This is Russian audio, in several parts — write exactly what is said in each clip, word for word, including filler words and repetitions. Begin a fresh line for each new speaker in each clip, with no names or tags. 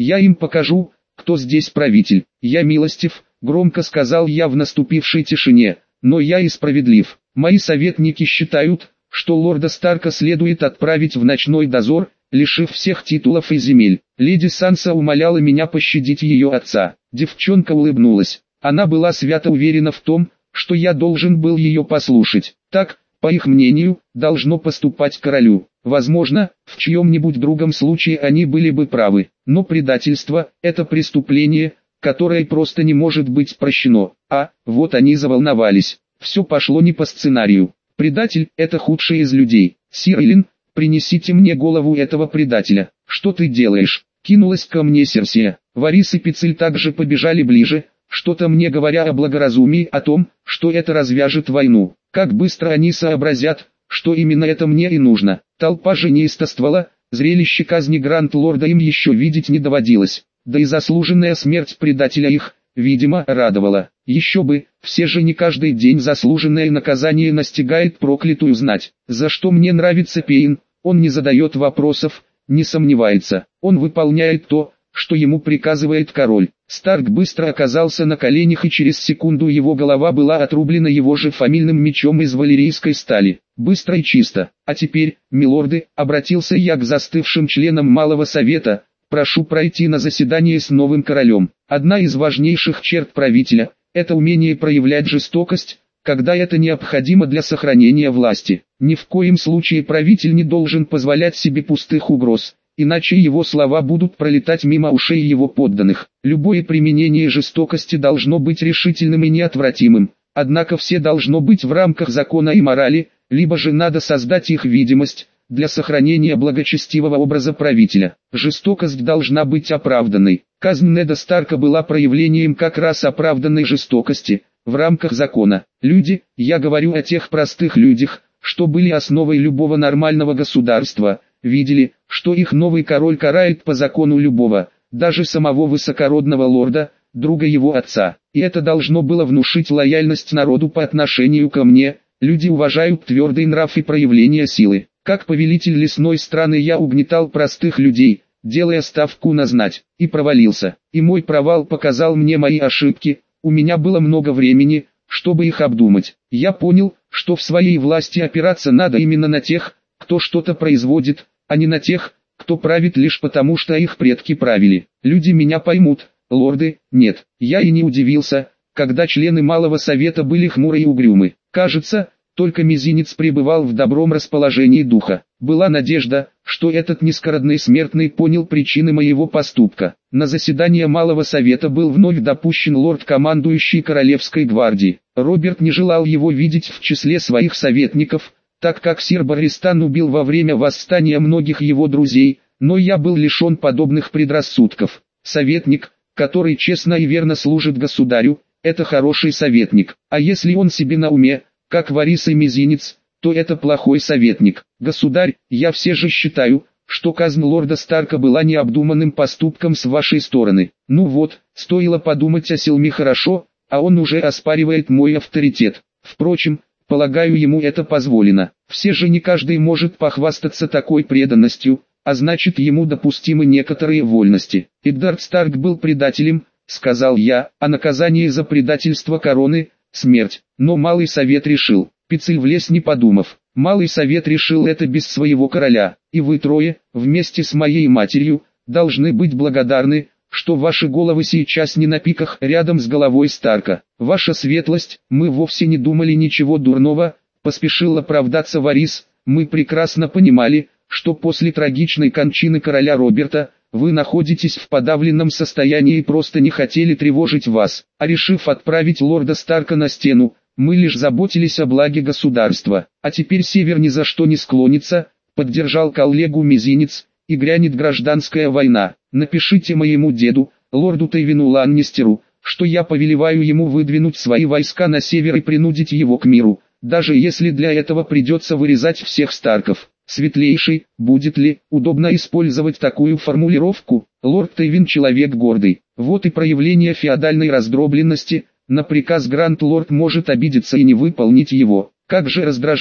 Я им покажу, кто здесь правитель. Я милостив, громко сказал я в наступившей тишине, но я и справедлив. Мои советники считают, что лорда Старка следует отправить в ночной дозор, лишив всех титулов и земель. Леди Санса умоляла меня пощадить ее отца. Девчонка улыбнулась. Она была свято уверена в том, что я должен был ее послушать. Так, по их мнению, должно поступать королю. Возможно, в чьем-нибудь другом случае они были бы правы. Но предательство – это преступление, которое просто не может быть прощено. А, вот они заволновались. Все пошло не по сценарию. Предатель – это худший из людей. Сир Элин, принесите мне голову этого предателя. Что ты делаешь? Кинулась ко мне Серсия. Варис и Пицель также побежали ближе, что-то мне говоря о благоразумии, о том, что это развяжет войну. Как быстро они сообразят, что именно это мне и нужно. Толпа же неистовствовала, зрелище казни Гранд-лорда им еще видеть не доводилось. Да и заслуженная смерть предателя их, видимо, радовала. Еще бы, все же не каждый день заслуженное наказание настигает проклятую знать. За что мне нравится Пейн, он не задает вопросов, не сомневается. Он выполняет то, что ему приказывает король. Старк быстро оказался на коленях, и через секунду его голова была отрублена его же фамильным мечом из валерийской стали. Быстро и чисто. А теперь, милорды, обратился я к застывшим членам Малого Совета, прошу пройти на заседание с новым королем. Одна из важнейших черт правителя – это умение проявлять жестокость, когда это необходимо для сохранения власти. Ни в коем случае правитель не должен позволять себе пустых угроз, иначе его слова будут пролетать мимо ушей его подданных. Любое применение жестокости должно быть решительным и неотвратимым, однако все должно быть в рамках закона и морали, либо же надо создать их видимость, для сохранения благочестивого образа правителя. Жестокость должна быть оправданной. Казнь Неда Старка была проявлением как раз оправданной жестокости, в рамках закона. Люди, я говорю о тех простых людях, что были основой любого нормального государства, видели, что их новый король карает по закону любого, даже самого высокородного лорда, друга его отца. И это должно было внушить лояльность народу по отношению ко мне. Люди уважают твердый нрав и проявление силы. Как повелитель лесной страны я угнетал простых людей, делая ставку на знать, и провалился. И мой провал показал мне мои ошибки. У меня было много времени, чтобы их обдумать. Я понял, что в своей власти опираться надо именно на тех, кто что-то производит, а не на тех, кто правит лишь потому, что их предки правили. Люди меня поймут, лорды, нет. Я и не удивился, когда члены Малого Совета были хмуры и угрюмы. Кажется, только Мизинец пребывал в добром расположении духа. Была надежда, что этот низкородный смертный понял причины моего поступка. На заседание Малого Совета был вновь допущен лорд-командующий Королевской гвардии. Роберт не желал его видеть в числе своих советников, так как сир Барристан убил во время восстания многих его друзей, но я был лишен подобных предрассудков. Советник, который честно и верно служит государю, это хороший советник, а если он себе на уме, как Варис и Мизинец, то это плохой советник. Государь, я все же считаю, что казнь лорда Старка была необдуманным поступком с вашей стороны. Ну вот, стоило подумать о Селме хорошо, а он уже оспаривает мой авторитет. Впрочем, полагаю, ему это позволено. Все же не каждый может похвастаться такой преданностью, а значит, ему допустимы некоторые вольности. Эддард Старк был предателем, сказал я, а наказание за предательство короны – смерть. Но Малый Совет решил. Пицель влез не подумав. Малый Совет решил это без своего короля, и вы трое, вместе с моей матерью, должны быть благодарны, что ваши головы сейчас не на пиках рядом с головой Старка. Ваша светлость, мы вовсе не думали ничего дурного, поспешил оправдаться Варис, мы прекрасно понимали, что после трагичной кончины короля Роберта, вы находитесь в подавленном состоянии и просто не хотели тревожить вас, а решив отправить лорда Старка на стену, мы лишь заботились о благе государства. А теперь Север ни за что не склонится, поддержал коллегу Мизинец, и грянет гражданская война. Напишите моему деду, лорду Тейвину Ланнистеру, что я повелеваю ему выдвинуть свои войска на север и принудить его к миру, даже если для этого придется вырезать всех Старков. Светлейший, будет ли удобно использовать такую формулировку? Лорд Тейвин человек гордый. Вот и проявление феодальной раздробленности. На приказ Гранд-лорд может обидеться и не выполнить его. Как же раздражает.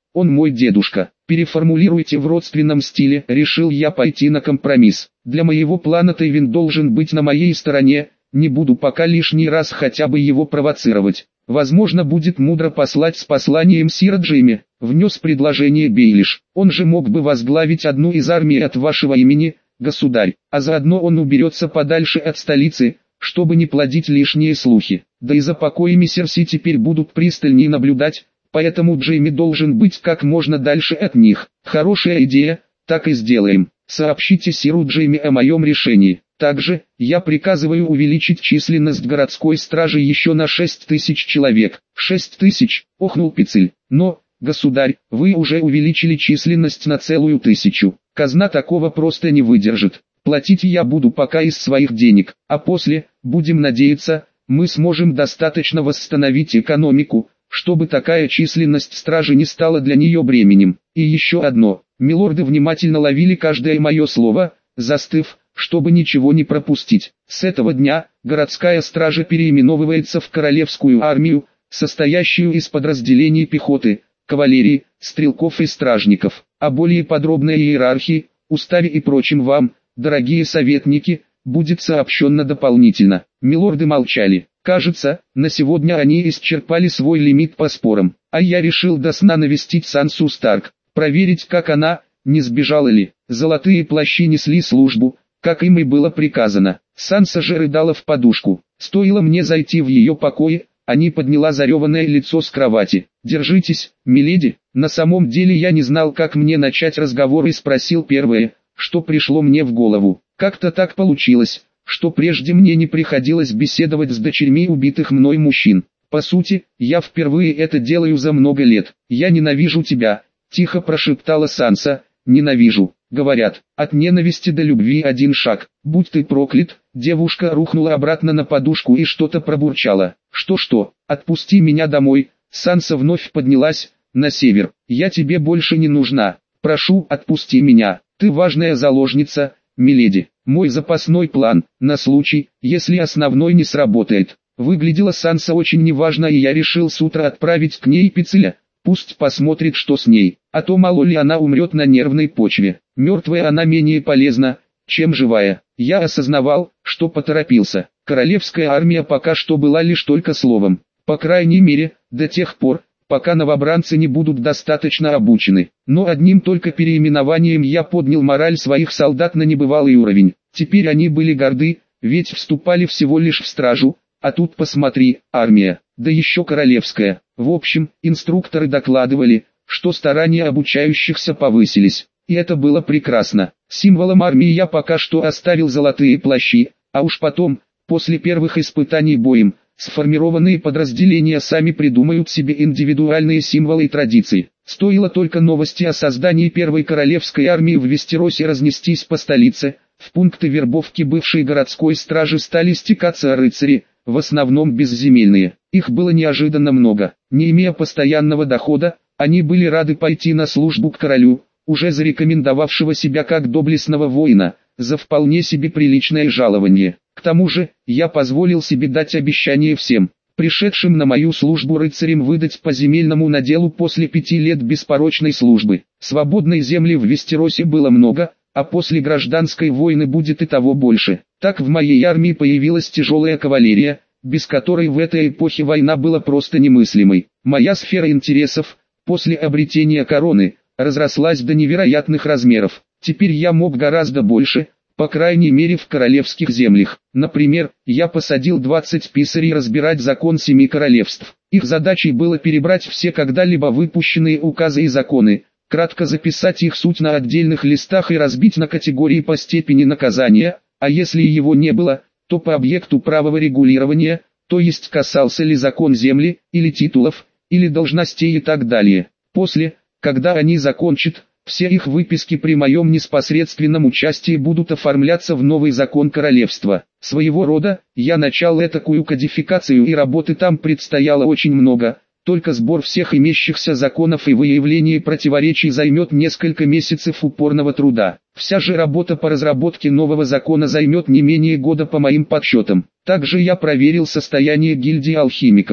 он мой дедушка. Переформулируйте в родственном стиле, решил я пойти на компромисс. Для моего плана Тейвин должен быть на моей стороне, не буду пока лишний раз хотя бы его провоцировать. Возможно, будет мудро послать с посланием Сира Джейми, внес предложение Бейлиш. Он же мог бы возглавить одну из армий от вашего имени, государь, а заодно он уберется подальше от столицы, чтобы не плодить лишние слухи. Да и за покоями Серси теперь будут пристальнее наблюдать, поэтому Джейми должен быть как можно дальше от них. Хорошая идея, так и сделаем. Сообщите Сиру Джейми о моем решении. Также, я приказываю увеличить численность городской стражи еще на шесть тысяч человек. шесть тысяч, охнул Пицель. Но, государь, вы уже увеличили численность на целую тысячу. Казна такого просто не выдержит. Платить я буду пока из своих денег, а после, будем надеяться, мы сможем достаточно восстановить экономику, чтобы такая численность стражи не стала для нее бременем. И еще одно, милорды внимательно ловили каждое мое слово, застыв, чтобы ничего не пропустить. С этого дня, городская стража переименовывается в Королевскую армию, состоящую из подразделений пехоты, кавалерии, стрелков и стражников. А более подробной иерархии, уставе и прочим вам, дорогие советники, будет сообщено дополнительно. Милорды молчали. Кажется, на сегодня они исчерпали свой лимит по спорам, а я решил до сна навестить Сансу Старк, проверить, как она, не сбежала ли. Золотые плащи несли службу, как им и было приказано. Санса же рыдала в подушку. Стоило мне зайти в ее покои, Ани подняла зареванное лицо с кровати. «Держитесь, миледи». На самом деле я не знал, как мне начать разговор, и спросил первое, что пришло мне в голову. Как-то так получилось, что прежде мне не приходилось беседовать с дочерьми убитых мной мужчин. По сути, я впервые это делаю за много лет. «Я ненавижу тебя», — тихо прошептала Санса. «Ненавижу». Говорят, от ненависти до любви один шаг. Будь ты проклят. Девушка рухнула обратно на подушку и что-то пробурчала. Что-что, отпусти меня домой. Санса вновь поднялась, на север. Я тебе больше не нужна. Прошу, отпусти меня. Ты важная заложница, миледи. Мой запасной план, на случай, если основной не сработает. Выглядела Санса очень неважно, и я решил с утра отправить к ней Пицеля. Пусть посмотрит, что с ней, а то мало ли она умрет на нервной почве. Мертвая она менее полезна, чем живая. Я осознавал, что поторопился. Королевская армия пока что была лишь только словом. По крайней мере, до тех пор, пока новобранцы не будут достаточно обучены. Но одним только переименованием я поднял мораль своих солдат на небывалый уровень. Теперь они были горды, ведь вступали всего лишь в стражу, а тут посмотри, армия, да еще королевская. В общем, инструкторы докладывали, что старания обучающихся повысились, и это было прекрасно. Символом армии я пока что оставил золотые плащи, а уж потом, после первых испытаний боем, сформированные подразделения сами придумают себе индивидуальные символы и традиции. Стоило только новости о создании первой королевской армии в Вестеросе разнестись по столице, в пункты вербовки бывшей городской стражи стали стекаться рыцари, в основном безземельные. Их было неожиданно много. Не имея постоянного дохода, они были рады пойти на службу к королю, уже зарекомендовавшего себя как доблестного воина, за вполне себе приличное жалование. К тому же, я позволил себе дать обещание всем, пришедшим на мою службу рыцарям, выдать по земельному наделу после пяти лет беспорочной службы. Свободной земли в Вестеросе было много, а после гражданской войны будет и того больше. Так в моей армии появилась тяжелая кавалерия, без которой в этой эпохе война была просто немыслимой. Моя сфера интересов, после обретения короны, разрослась до невероятных размеров. Теперь я мог гораздо больше, по крайней мере в королевских землях. Например, я посадил двадцать писарей разбирать закон семи королевств. Их задачей было перебрать все когда-либо выпущенные указы и законы, кратко записать их суть на отдельных листах и разбить на категории по степени наказания, а если его не было, то по объекту правового регулирования, то есть касался ли закон земли, или титулов, или должностей и так далее. После, когда они закончат, все их выписки при моем непосредственном участии будут оформляться в новый закон королевства. Своего рода, я начал этакую кодификацию, и работы там предстояло очень много. Только сбор всех имеющихся законов и выявление противоречий займет несколько месяцев упорного труда. Вся же работа по разработке нового закона займет не менее года по моим подсчетам. Также я проверил состояние гильдии алхимиков.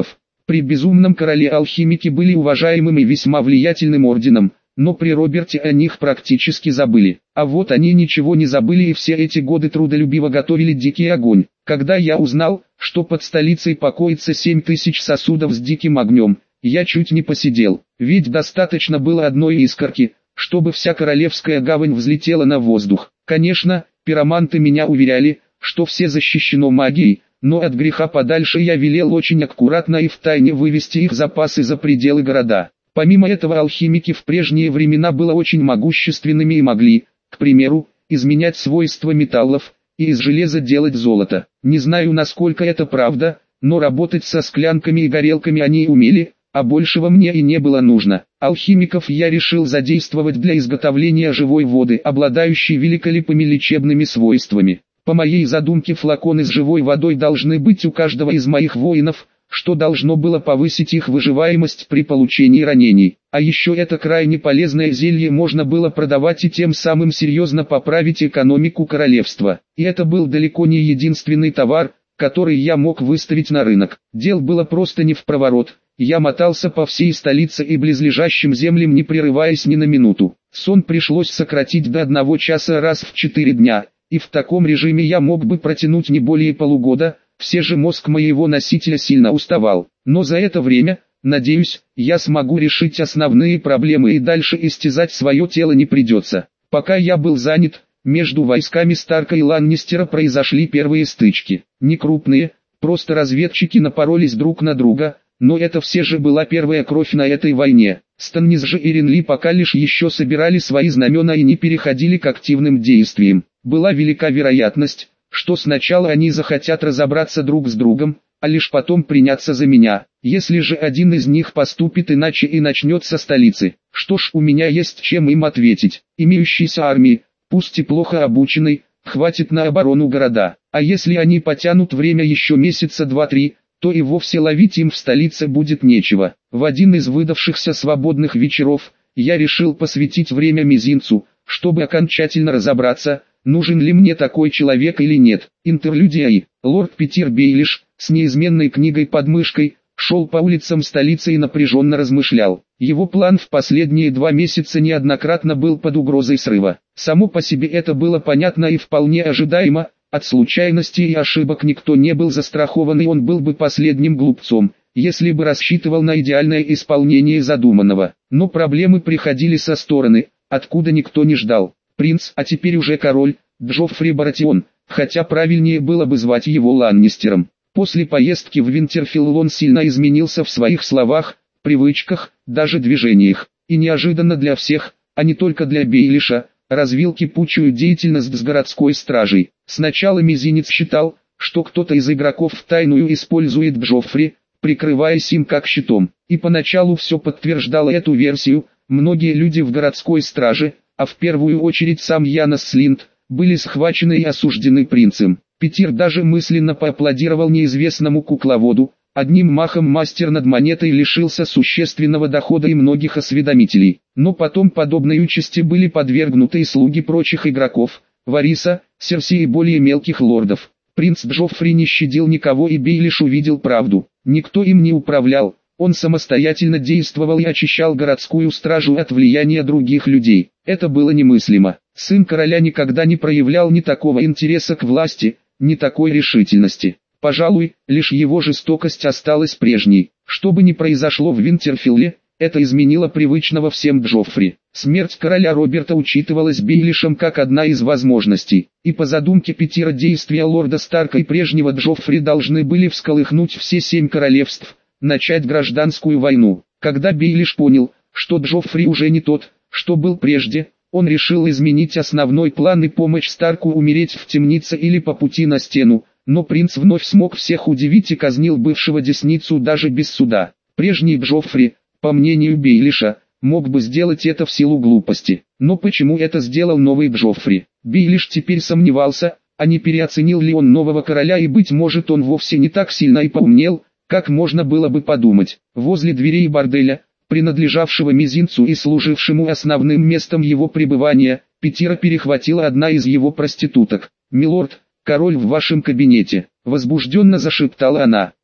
При безумном короле алхимики были уважаемым и весьма влиятельным орденом, но при Роберте о них практически забыли. А вот они ничего не забыли и все эти годы трудолюбиво готовили дикий огонь. Когда я узнал, что под столицей покоится семь тысяч сосудов с диким огнем, я чуть не посидел, ведь достаточно было одной искорки, чтобы вся королевская гавань взлетела на воздух. Конечно, пироманты меня уверяли, что все защищено магией, но от греха подальше я велел очень аккуратно и втайне вывести их запасы за пределы города. Помимо этого алхимики в прежние времена были очень могущественными и могли, к примеру, изменять свойства металлов, и из железа делать золото. Не знаю, насколько это правда, но работать со склянками и горелками они умели, а большего мне и не было нужно. Алхимиков я решил задействовать для изготовления живой воды, обладающей великолепными лечебными свойствами. По моей задумке флаконы с живой водой должны быть у каждого из моих воинов, что должно было повысить их выживаемость при получении ранений. А еще это крайне полезное зелье можно было продавать и тем самым серьезно поправить экономику королевства. И это был далеко не единственный товар, который я мог выставить на рынок. Дел было просто не впроворот. Я мотался по всей столице и близлежащим землям, не прерываясь ни на минуту. Сон пришлось сократить до одного часа раз в четыре дня, и в таком режиме я мог бы протянуть не более полугода. Все же мозг моего носителя сильно уставал, но за это время, надеюсь, я смогу решить основные проблемы и дальше истязать свое тело не придется. Пока я был занят, между войсками Старка и Ланнистера произошли первые стычки. Не крупные, просто разведчики напоролись друг на друга, но это все же была первая кровь на этой войне. Станнис же и Ренли пока лишь еще собирали свои знамена и не переходили к активным действиям. Была велика вероятность, что сначала они захотят разобраться друг с другом, а лишь потом приняться за меня. Если же один из них поступит иначе и начнет со столицы, что ж, у меня есть чем им ответить. Имеющейся армии, пусть и плохо обученной, хватит на оборону города. А если они потянут время еще месяца два-три, то и вовсе ловить им в столице будет нечего. В один из выдавшихся свободных вечеров, я решил посвятить время мизинцу, чтобы окончательно разобраться, нужен ли мне такой человек или нет. Интерлюдия и лорд Питер Бейлиш, с неизменной книгой под мышкой, шел по улицам столицы и напряженно размышлял. Его план в последние два месяца неоднократно был под угрозой срыва. Само по себе это было понятно и вполне ожидаемо, от случайностей и ошибок никто не был застрахован, и он был бы последним глупцом, если бы рассчитывал на идеальное исполнение задуманного. Но проблемы приходили со стороны, откуда никто не ждал. Принц, а теперь уже король, Джоффри Баратион, хотя правильнее было бы звать его Ланнистером. После поездки в Винтерфилл он сильно изменился в своих словах, привычках, даже движениях. И неожиданно для всех, а не только для Бейлиша, развил кипучую деятельность с городской стражей. Сначала Мизинец считал, что кто-то из игроков втайную использует Джоффри, прикрываясь им как щитом. И поначалу все подтверждало эту версию. Многие люди в городской страже, а в первую очередь сам Янос Слинд, были схвачены и осуждены принцем. Питер даже мысленно поаплодировал неизвестному кукловоду. Одним махом мастер над монетой лишился существенного дохода и многих осведомителей. Но потом подобной участи были подвергнуты и слуги прочих игроков, Вариса, Серси и более мелких лордов. Принц Джоффри не щадил никого, и Бейлиш увидел правду. Никто им не управлял. Он самостоятельно действовал и очищал городскую стражу от влияния других людей. Это было немыслимо. Сын короля никогда не проявлял ни такого интереса к власти, ни такой решительности. Пожалуй, лишь его жестокость осталась прежней. Что бы ни произошло в Винтерфилле, это изменило привычного всем Джоффри. Смерть короля Роберта учитывалась Бейлишем как одна из возможностей. И по задумке Питера действия лорда Старка и прежнего Джоффри должны были всколыхнуть все семь королевств, начать гражданскую войну. Когда Бейлиш понял, что Джоффри уже не тот, что был прежде, он решил изменить основной план и помочь Старку умереть в темнице или по пути на стену. Но принц вновь смог всех удивить и казнил бывшего десницу даже без суда. Прежний Джоффри, по мнению Бейлиша, мог бы сделать это в силу глупости. Но почему это сделал новый Джоффри? Бейлиш теперь сомневался, а не переоценил ли он нового короля, и быть может он вовсе не так сильно и поумнел, как можно было бы подумать. Возле дверей борделя, принадлежавшего Мизинцу и служившему основным местом его пребывания, Питера перехватила одна из его проституток. «Милорд, король в вашем кабинете», — возбужденно зашептала она.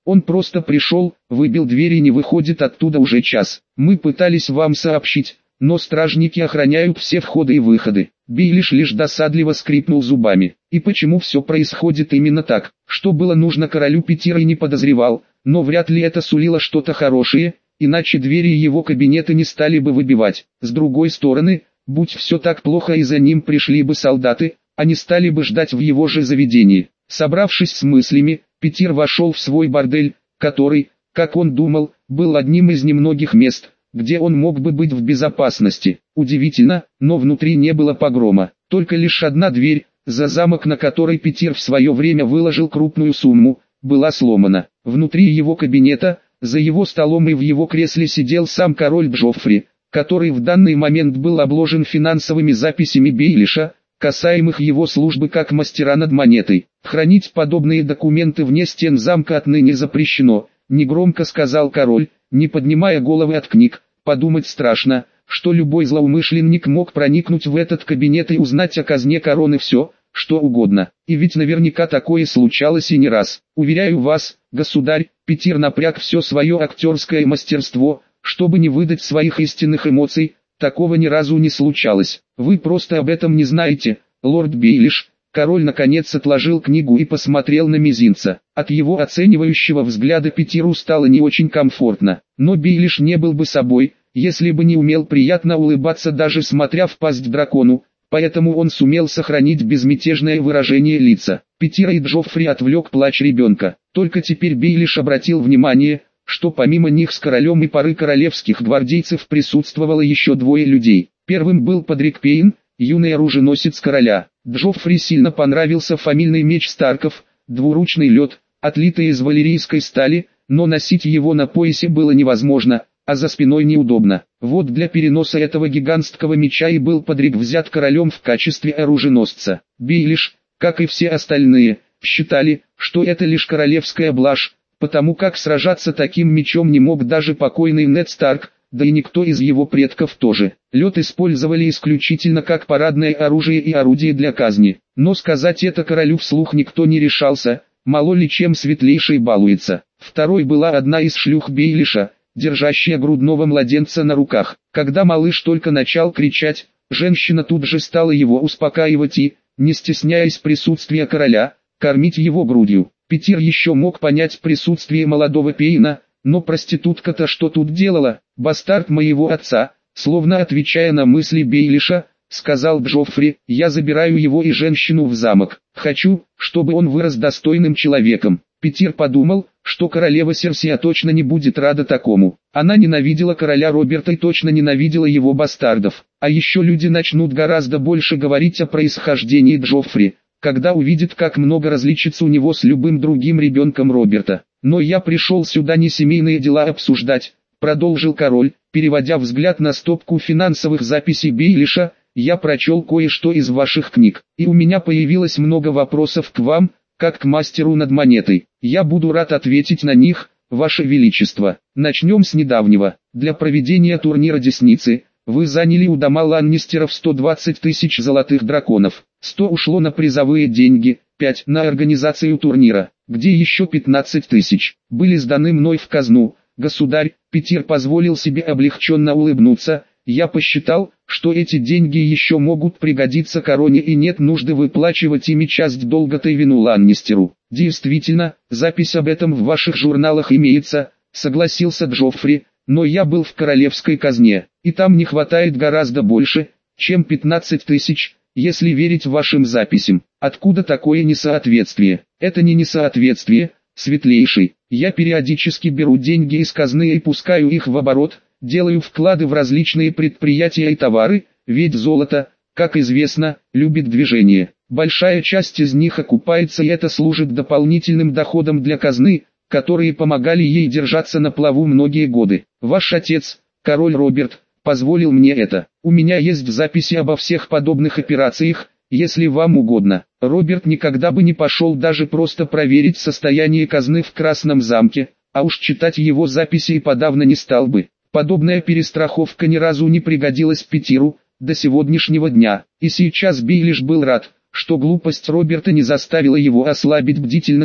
Он просто пришел, выбил дверь и не выходит оттуда уже час. Мы пытались вам сообщить, но стражники охраняют все входы и выходы. Бейлиш лишь досадливо скрипнул зубами. И почему все происходит именно так? Что было нужно королю, Питир и не подозревал, но вряд ли это сулило что-то хорошее, иначе двери его кабинета не стали бы выбивать. С другой стороны, будь все так плохо и за ним пришли бы солдаты, они стали бы ждать в его же заведении. Собравшись с мыслями, Питир вошел в свой бордель, который, как он думал, был одним из немногих мест, где он мог бы быть в безопасности. Удивительно, но внутри не было погрома, только лишь одна дверь, за замок на которой Питир в свое время выложил крупную сумму, была сломана. Внутри его кабинета, за его столом и в его кресле сидел сам король Джоффри, который в данный момент был обложен финансовыми записями Бейлиша, касаемых его службы как мастера над монетой. Хранить подобные документы вне стен замка отныне запрещено, негромко сказал король, не поднимая головы от книг. Подумать страшно, что любой злоумышленник мог проникнуть в этот кабинет и узнать о казне короны все, что угодно. И ведь наверняка такое случалось и не раз. Уверяю вас, государь, Питир напряг все свое актерское мастерство, чтобы не выдать своих истинных эмоций. Такого ни разу не случалось. Вы просто об этом не знаете, лорд Бейлиш. Король наконец отложил книгу и посмотрел на мизинца. От его оценивающего взгляда Питиру стало не очень комфортно. Но Бейлиш не был бы собой, если бы не умел приятно улыбаться, даже смотря в пасть дракону, поэтому он сумел сохранить безмятежное выражение лица. Питира и Джоффри отвлек плач ребенка. Только теперь Бейлиш обратил внимание, что помимо них с королем и пары королевских гвардейцев присутствовало еще двое людей. Первым был Патрик Пейн, юный оруженосец короля. Джоффри сильно понравился фамильный меч Старков, двуручный лед, отлитый из валерийской стали, но носить его на поясе было невозможно, а за спиной неудобно. Вот для переноса этого гигантского меча и был Патрик взят королем в качестве оруженосца. Бейлиш, как и все остальные, считали, что это лишь королевская блажь, потому как сражаться таким мечом не мог даже покойный Нед Старк, да и никто из его предков тоже. Лед использовали исключительно как парадное оружие и орудие для казни. Но сказать это королю вслух никто не решался, мало ли чем светлейший балуется. Второй была одна из шлюх Бейлиша, держащая грудного младенца на руках. Когда малыш только начал кричать, женщина тут же стала его успокаивать и, не стесняясь присутствия короля, кормить его грудью. Питир еще мог понять присутствие молодого Пейна, но проститутка-то что тут делала? Бастард моего отца, словно отвечая на мысли Бейлиша, сказал Джоффри, я забираю его и женщину в замок. Хочу, чтобы он вырос достойным человеком. Питир подумал, что королева Серсия точно не будет рада такому. Она ненавидела короля Роберта и точно ненавидела его бастардов. А еще люди начнут гораздо больше говорить о происхождении Джоффри, когда увидит, как много различится у него с любым другим ребенком Роберта. Но я пришел сюда не семейные дела обсуждать, продолжил король, переводя взгляд на стопку финансовых записей Бейлиша. Я прочел кое-что из ваших книг, и у меня появилось много вопросов к вам, как к мастеру над монетой. Я буду рад ответить на них, ваше величество. Начнем с недавнего. Для проведения турнира Десницы, вы заняли у дома Ланнистеров сто двадцать тысяч золотых драконов. сто ушло на призовые деньги, пять на организацию турнира, где еще пятнадцать тысяч были сданы мной в казну. Государь, Питир позволил себе облегченно улыбнуться. Я посчитал, что эти деньги еще могут пригодиться короне и нет нужды выплачивать ими часть долга Тейвину Ланнистеру. Действительно, запись об этом в ваших журналах имеется, согласился Джоффри, но я был в королевской казне, и там не хватает гораздо больше, чем пятнадцать тысяч, если верить вашим записям. Откуда такое несоответствие? Это не несоответствие, светлейший. Я периодически беру деньги из казны и пускаю их в оборот, делаю вклады в различные предприятия и товары, ведь золото, как известно, любит движение. Большая часть из них окупается и это служит дополнительным доходом для казны, которые помогали ей держаться на плаву многие годы. Ваш отец, король Роберт, позволил мне это. У меня есть записи обо всех подобных операциях, если вам угодно. Роберт никогда бы не пошел даже просто проверить состояние казны в Красном замке, а уж читать его записи и подавно не стал бы. Подобная перестраховка ни разу не пригодилась Питиру до сегодняшнего дня, и сейчас Бейлиш был рад, что глупость Роберта не заставила его ослабить бдительность,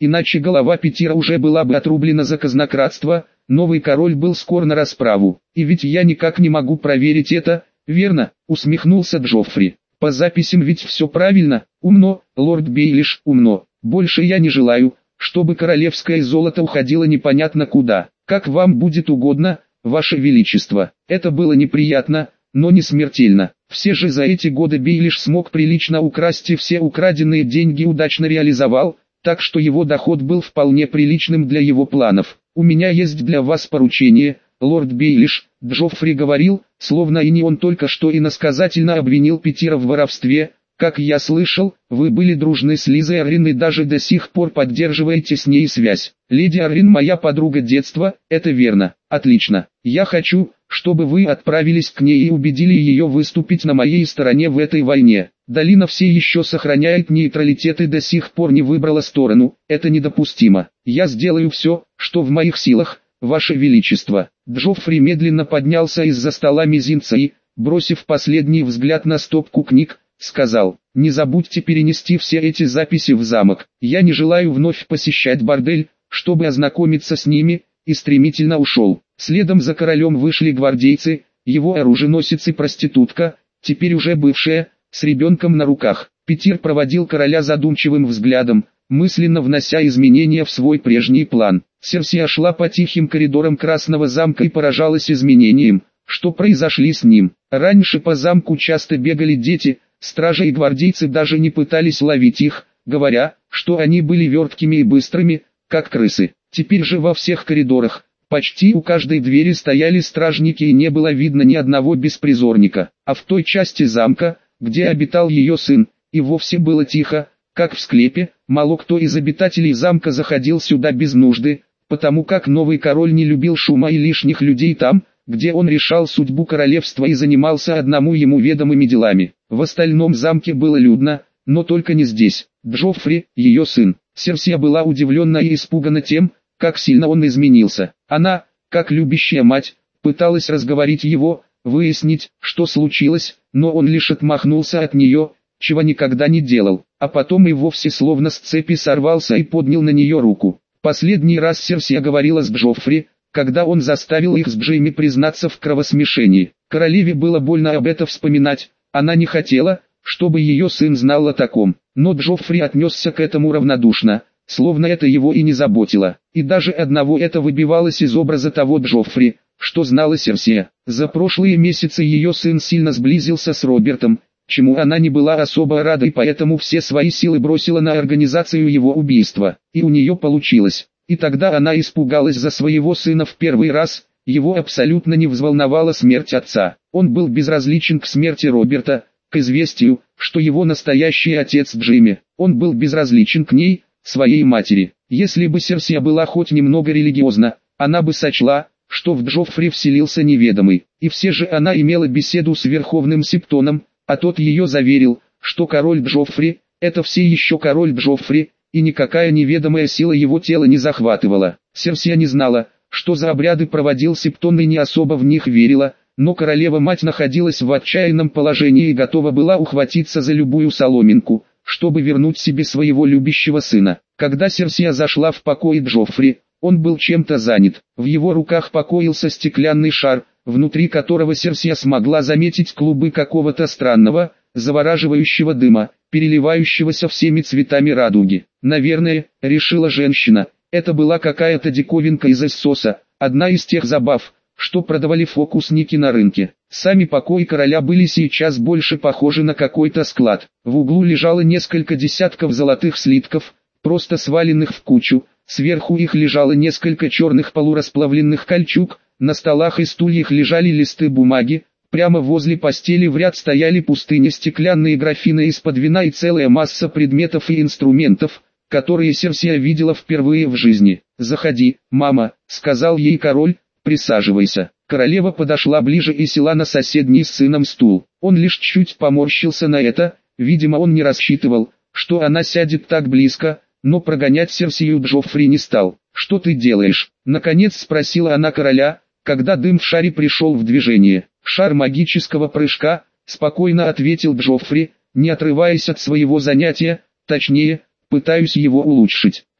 иначе голова Петира уже была бы отрублена за казнократство. Новый король был скор на расправу. И ведь я никак не могу проверить это, верно? Усмехнулся Джоффри. По записям ведь все правильно. Умно, лорд Бейлиш, умно. Больше я не желаю, чтобы королевское золото уходило непонятно куда. Как вам будет угодно, ваше величество. Это было неприятно, но не смертельно. Все же за эти годы Бейлиш смог прилично украсть и все украденные деньги удачно реализовал, так что его доход был вполне приличным для его планов. «У меня есть для вас поручение, лорд Бейлиш», — Джоффри говорил, словно и не он только что иносказательно обвинил Петира в воровстве. «Как я слышал, вы были дружны с Лизой Аррин и даже до сих пор поддерживаете с ней связь. Леди Аррин моя подруга детства, это верно. Отлично. Я хочу, чтобы вы отправились к ней и убедили ее выступить на моей стороне в этой войне. Долина все еще сохраняет нейтралитет и до сих пор не выбрала сторону, это недопустимо. Я сделаю все, что в моих силах, ваше величество». Джоффри медленно поднялся из-за стола мизинца и, бросив последний взгляд на стопку книг, сказал: «Не забудьте перенести все эти записи в замок. Я не желаю вновь посещать бордель, чтобы ознакомиться с ними», и стремительно ушел. Следом за королем вышли гвардейцы, его оруженосец и проститутка, теперь уже бывшая, с ребенком на руках. Петир проводил короля задумчивым взглядом, мысленно внося изменения в свой прежний план. Серсия шла по тихим коридорам Красного замка и поражалась изменениям, что произошли с ним. Раньше по замку часто бегали дети, стражи и гвардейцы даже не пытались ловить их, говоря, что они были верткими и быстрыми, как крысы. Теперь же во всех коридорах, почти у каждой двери стояли стражники и не было видно ни одного беспризорника. А в той части замка, где обитал ее сын, и вовсе было тихо, как в склепе. Мало кто из обитателей замка заходил сюда без нужды, потому как новый король не любил шума и лишних людей там, где он решал судьбу королевства и занимался одному ему ведомыми делами. В остальном замке было людно, но только не здесь. Джоффри, ее сын. Серсия была удивлена и испугана тем, как сильно он изменился. Она, как любящая мать, пыталась разговорить его, выяснить, что случилось, но он лишь отмахнулся от нее, чего никогда не делал, а потом и вовсе словно с цепи сорвался и поднял на нее руку. Последний раз Серсия говорила с Джоффри, когда он заставил их с Джейми признаться в кровосмешении. Королеве было больно об этом вспоминать, она не хотела, чтобы ее сын знал о таком, но Джоффри отнесся к этому равнодушно, словно это его и не заботило, и даже одного это выбивалось из образа того Джоффри, что знала Серсия. За прошлые месяцы ее сын сильно сблизился с Робертом, чему она не была особо рада и поэтому все свои силы бросила на организацию его убийства, и у нее получилось. И тогда она испугалась за своего сына в первый раз, его абсолютно не взволновала смерть отца. Он был безразличен к смерти Роберта, к известию, что его настоящий отец Джимми. Он был безразличен к ней, своей матери. Если бы Серсия была хоть немного религиозна, она бы сочла, что в Джоффри вселился неведомый. И все же она имела беседу с Верховным Септоном, а тот ее заверил, что король Джоффри – это все еще король Джоффри, и никакая неведомая сила его тела не захватывала. Серсия не знала, что за обряды проводил Септон и не особо в них верила, но королева-мать находилась в отчаянном положении и готова была ухватиться за любую соломинку, чтобы вернуть себе своего любящего сына. Когда Серсия зашла в покой Джоффри, он был чем-то занят. В его руках покоился стеклянный шар, внутри которого Серсия смогла заметить клубы какого-то странного, завораживающего дыма, переливающегося всеми цветами радуги. Наверное, решила женщина, это была какая-то диковинка из Эссоса, одна из тех забав, что продавали фокусники на рынке. Сами покои короля были сейчас больше похожи на какой-то склад. В углу лежало несколько десятков золотых слитков, просто сваленных в кучу, сверху их лежало несколько черных полурасплавленных кольчуг, на столах и стульях лежали листы бумаги, прямо возле постели в ряд стояли пустыни, стеклянные графины из-под вина и целая масса предметов и инструментов, которые Серсия видела впервые в жизни. «Заходи, мама», — сказал ей король, — «присаживайся». Королева подошла ближе и села на соседний с сыном стул. Он лишь чуть поморщился на это, видимо он не рассчитывал, что она сядет так близко, но прогонять Серсию Джоффри не стал. «Что ты делаешь?» — наконец спросила она короля, когда дым в шаре пришел в движение. «Шар магического прыжка», — спокойно ответил Джоффри, не отрываясь от своего занятия, точнее, пытаюсь его улучшить.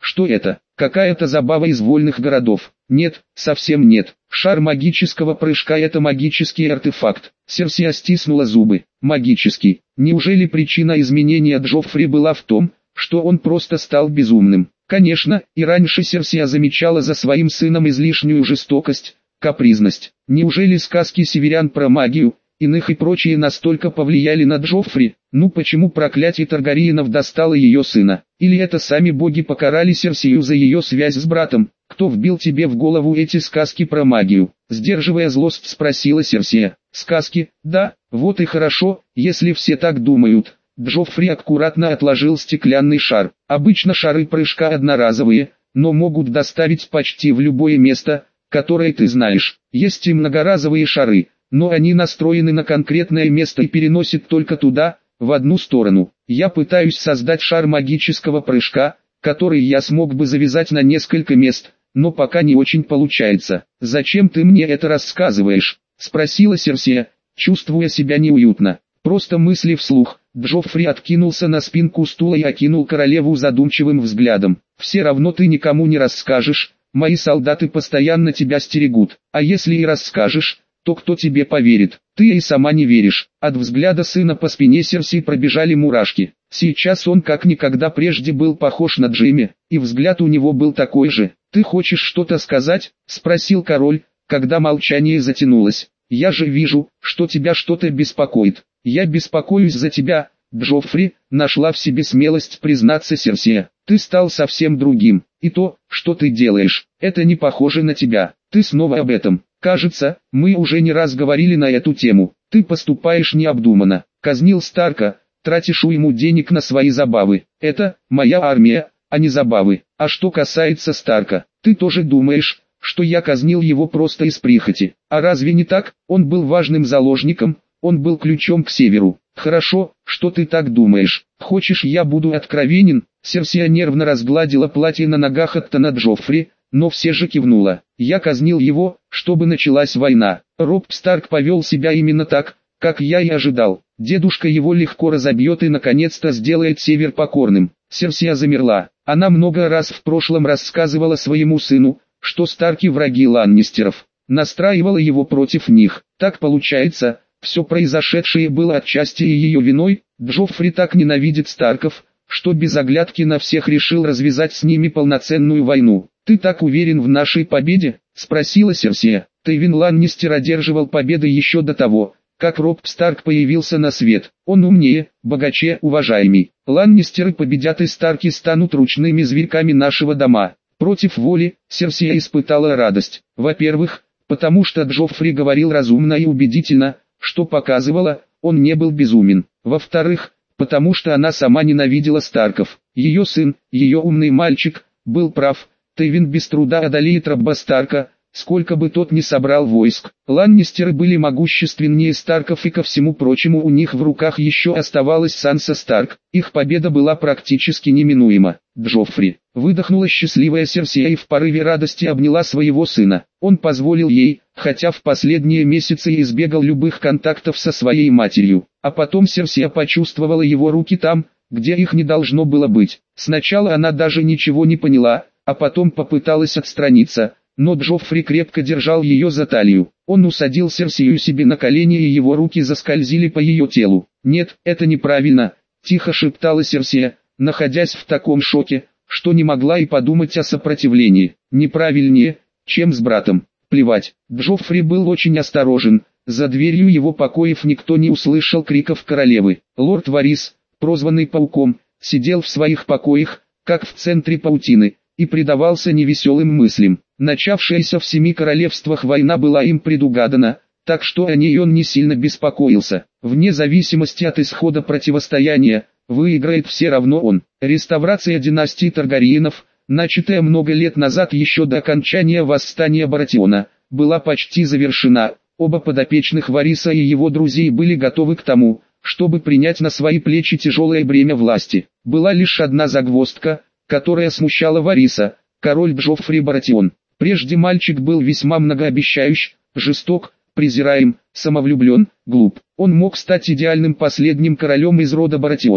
Что это? Какая-то забава из вольных городов? Нет, совсем нет. Шар магического прыжка — это магический артефакт. Серсия стиснула зубы. Магический. Неужели причина изменения Джоффри была в том, что он просто стал безумным? Конечно, и раньше Серсия замечала за своим сыном излишнюю жестокость, капризность. Неужели сказки северян про магию, иных и прочие настолько повлияли на Джоффри? Ну почему проклятие Таргариенов достало ее сына? Или это сами боги покарали Серсию за ее связь с братом? Кто вбил тебе в голову эти сказки про магию? Сдерживая злость, спросила Серсия. Сказки? Да, вот и хорошо, если все так думают. Джоффри аккуратно отложил стеклянный шар. Обычно шары прыжка одноразовые, но могут доставить почти в любое место, которое ты знаешь. Есть и многоразовые шары, но они настроены на конкретное место и переносят только туда, в одну сторону. Я пытаюсь создать шар магического прыжка, который я смог бы завязать на несколько мест, но пока не очень получается. «Зачем ты мне это рассказываешь?» — спросила Серсия, чувствуя себя неуютно. Просто мысли вслух. Джоффри откинулся на спинку стула и окинул королеву задумчивым взглядом. «Все равно ты никому не расскажешь, мои солдаты постоянно тебя стерегут, а если и расскажешь, то кто тебе поверит? Ты и сама не веришь». От взгляда сына по спине Серсии пробежали мурашки. Сейчас он как никогда прежде был похож на Джимми, и взгляд у него был такой же. «Ты хочешь что-то сказать?» — спросил король, когда молчание затянулось. «Я же вижу, что тебя что-то беспокоит». «Я беспокоюсь за тебя, Джоффри», — нашла в себе смелость признаться Серсия. «Ты стал совсем другим, и то, что ты делаешь, это не похоже на тебя. Ты снова об этом. Кажется, мы уже не раз говорили на эту тему. Ты поступаешь необдуманно. Казнил Старка, тратишь уйму денег на свои забавы. Это моя армия, а не забавы. А что касается Старка, ты тоже думаешь, что я казнил его просто из прихоти. А разве не так? Он был важным заложником, он был ключом к северу. Хорошо, что ты так думаешь. Хочешь, я буду откровенен?» Серсия нервно разгладила платье на ногах Оттона Джоффри, но все же кивнула. «Я казнил его, чтобы началась война. Роб Старк повел себя именно так, как я и ожидал. Дедушка его легко разобьет и наконец-то сделает север покорным». Серсия замерла. Она много раз в прошлом рассказывала своему сыну, что Старки враги Ланнистеров. Настраивала его против них. Так получается, все произошедшее было отчасти и ее виной. Джоффри так ненавидит Старков, что без оглядки на всех решил развязать с ними полноценную войну. «Ты так уверен в нашей победе?» — спросила Серсия. Тywin Ланнистер одерживал победы еще до того, как Роб Старк появился на свет. Он умнее, богаче, уважаемый. Ланнистеры победят и Старки станут ручными зверьками нашего дома. Против воли, Серсия испытала радость. Во-первых, потому что Джоффри говорил разумно и убедительно, что показывало, он не был безумен. Во-вторых, потому что она сама ненавидела Старков. Ее сын, ее умный мальчик, был прав. Тywin без труда одолеет Робба Старка, сколько бы тот ни собрал войск. Ланнистеры были могущественнее Старков, и ко всему прочему у них в руках еще оставалась Санса Старк. Их победа была практически неминуема. «Джоффри», — выдохнула счастливая Серсия и в порыве радости обняла своего сына. Он позволил ей, хотя в последние месяцы избегал любых контактов со своей матерью. А потом Серсия почувствовала его руки там, где их не должно было быть. Сначала она даже ничего не поняла, а потом попыталась отстраниться, но Джоффри крепко держал ее за талию. Он усадил Серсию себе на колени, и его руки заскользили по ее телу. «Нет, это неправильно», — тихо шептала Серсия, находясь в таком шоке, что не могла и подумать о сопротивлении. «Неправильнее, чем с братом. Плевать». Джоффри был очень осторожен. За дверью его покоев никто не услышал криков королевы. Лорд Варис, прозванный Пауком, сидел в своих покоях, как в центре паутины, и предавался невеселым мыслям. Начавшаяся в семи королевствах война была им предугадана, так что о ней он не сильно беспокоился. Вне зависимости от исхода противостояния, выиграет все равно он. Реставрация династии Таргариенов, начатая много лет назад еще до окончания восстания Баратиона, была почти завершена. Оба подопечных Вариса и его друзей были готовы к тому, чтобы принять на свои плечи тяжелое бремя власти. Была лишь одна загвоздка, которая смущала Вариса: король Джоффри Баратион. Прежде мальчик был весьма многообещающ, жесток, презираем, самовлюблен, глуп. Он мог стать идеальным последним королем из рода Баратионов.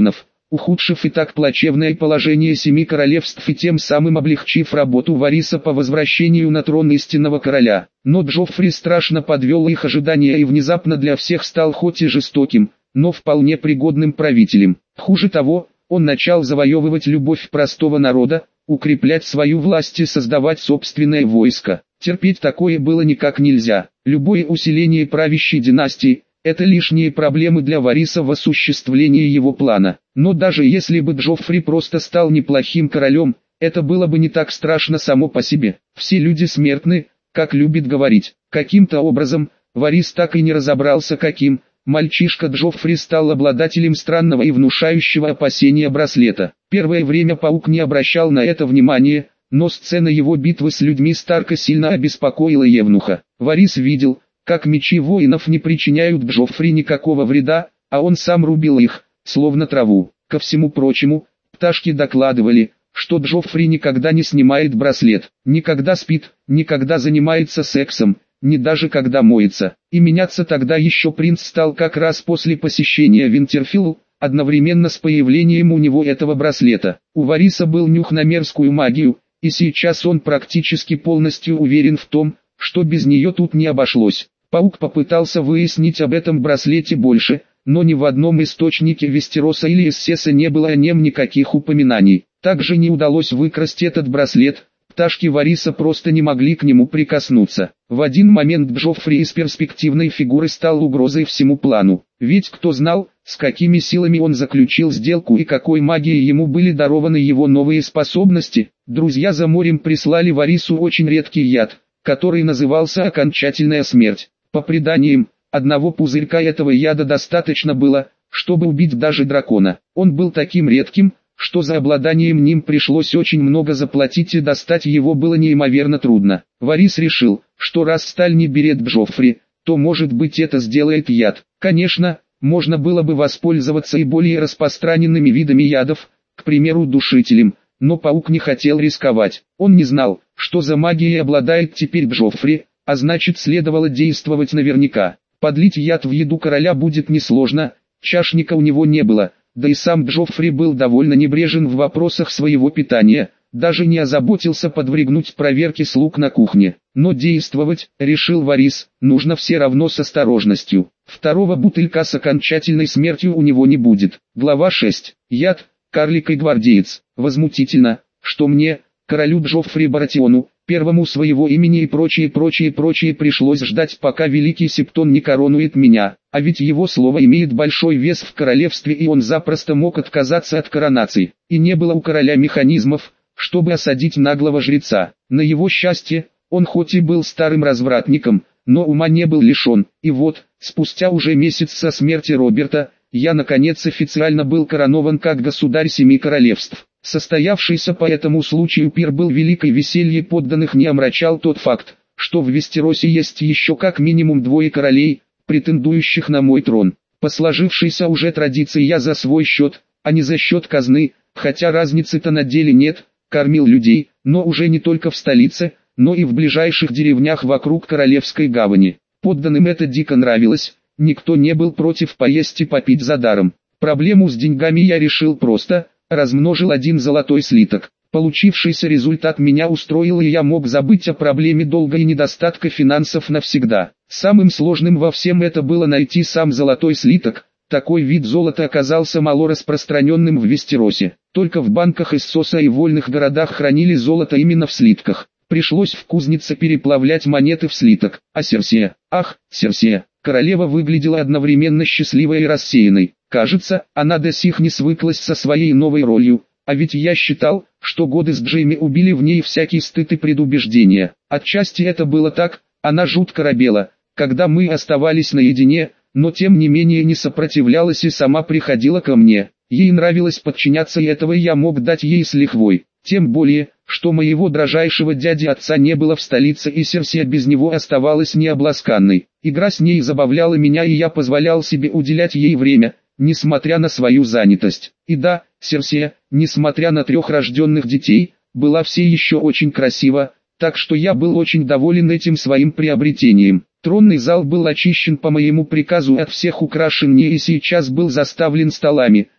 ухудшив и так плачевное положение семи королевств и тем самым облегчив работу Вариса по возвращению на трон истинного короля. Но Джоффри страшно подвел их ожидания и внезапно для всех стал хоть и жестоким, но вполне пригодным правителем. Хуже того, он начал завоевывать любовь простого народа, укреплять свою власть и создавать собственное войско. Терпеть такое было никак нельзя. Любое усиление правящей династии – это лишние проблемы для Вариса в осуществлении его плана. Но даже если бы Джоффри просто стал неплохим королем, это было бы не так страшно само по себе. Все люди смертны, как любит говорить. Каким-то образом, Варис так и не разобрался каким, мальчишка Джоффри стал обладателем странного и внушающего опасения браслета. Первое время паук не обращал на это внимания, но сцена его битвы с людьми Старка сильно обеспокоила Евнуха. Варис видел, как мечи воинов не причиняют Джоффри никакого вреда, а он сам рубил их, словно траву. Ко всему прочему, пташки докладывали, что Джоффри никогда не снимает браслет, никогда спит, никогда занимается сексом, не даже когда моется. И меняться тогда еще принц стал как раз после посещения Винтерфилл, одновременно с появлением у него этого браслета. У Вариса был нюх на мерзкую магию, и сейчас он практически полностью уверен в том, что без нее тут не обошлось. Паук попытался выяснить об этом браслете больше, но ни в одном источнике Вестероса или Эссеса не было о нем никаких упоминаний. Также не удалось выкрасть этот браслет, пташки Вариса просто не могли к нему прикоснуться. В один момент Джоффри из перспективной фигуры стал угрозой всему плану. Ведь кто знал, с какими силами он заключил сделку и какой магией ему были дарованы его новые способности. Друзья за морем прислали Варису очень редкий яд, который назывался «окончательная смерть». По преданиям, одного пузырька этого яда достаточно было, чтобы убить даже дракона. Он был таким редким, что за обладанием ним пришлось очень много заплатить и достать его было неимоверно трудно. Варис решил, что раз сталь не берет Джоффри, то может быть это сделает яд. Конечно, можно было бы воспользоваться и более распространенными видами ядов, к примеру душителем, но паук не хотел рисковать. Он не знал, что за магией обладает теперь Джоффри, а значит следовало действовать наверняка. Подлить яд в еду короля будет несложно, чашника у него не было, да и сам Джоффри был довольно небрежен в вопросах своего питания, даже не озаботился подвергнуть проверке слуг на кухне. Но действовать, решил Варис, нужно все равно с осторожностью. Второго бутылька с окончательной смертью у него не будет. Глава шесть. Яд, карлик и гвардеец. Возмутительно, что мне, королю Джоффри Баратиону, первому своего имени и прочее прочее прочее пришлось ждать, пока великий Септон не коронует меня, а ведь его слово имеет большой вес в королевстве и он запросто мог отказаться от коронации, и не было у короля механизмов, чтобы осадить наглого жреца. На его счастье, он хоть и был старым развратником, но ума не был лишен, и вот, спустя уже месяц со смерти Роберта, я наконец официально был коронован как государь семи королевств. Состоявшийся по этому случаю пир был великой, веселье подданных не омрачал тот факт, что в Вестеросе есть еще как минимум двое королей, претендующих на мой трон. По сложившейся уже традиции я за свой счет, а не за счет казны, хотя разницы-то на деле нет, кормил людей, но уже не только в столице, но и в ближайших деревнях вокруг Королевской гавани. Подданным это дико нравилось, никто не был против поесть и попить за даром. Проблему с деньгами я решил просто, размножил один золотой слиток. Получившийся результат меня устроил, и я мог забыть о проблеме долга и недостатка финансов навсегда. Самым сложным во всем это было найти сам золотой слиток. Такой вид золота оказался мало распространенным в Вестеросе. Только в банках Эссоса и вольных городах хранили золото именно в слитках. Пришлось в кузнице переплавлять монеты в слиток. А Серсея, ах, Серсея, королева выглядела одновременно счастливой и рассеянной. Кажется, она до сих не свыклась со своей новой ролью. А ведь я считал, что годы с Джейми убили в ней всякий стыд и предубеждение. Отчасти это было так, она жутко робела, когда мы оставались наедине, но тем не менее не сопротивлялась и сама приходила ко мне. Ей нравилось подчиняться, и этого я мог дать ей с лихвой. Тем более, что моего дрожайшего дяди отца не было в столице, и Серсея без него оставалась необласканной. Игра с ней забавляла меня, и я позволял себе уделять ей время, несмотря на свою занятость. И да, Серсея, несмотря на трех рожденных детей, была все еще очень красива, так что я был очень доволен этим своим приобретением. Тронный зал был очищен по моему приказу, от всех украшен не и сейчас был заставлен столами,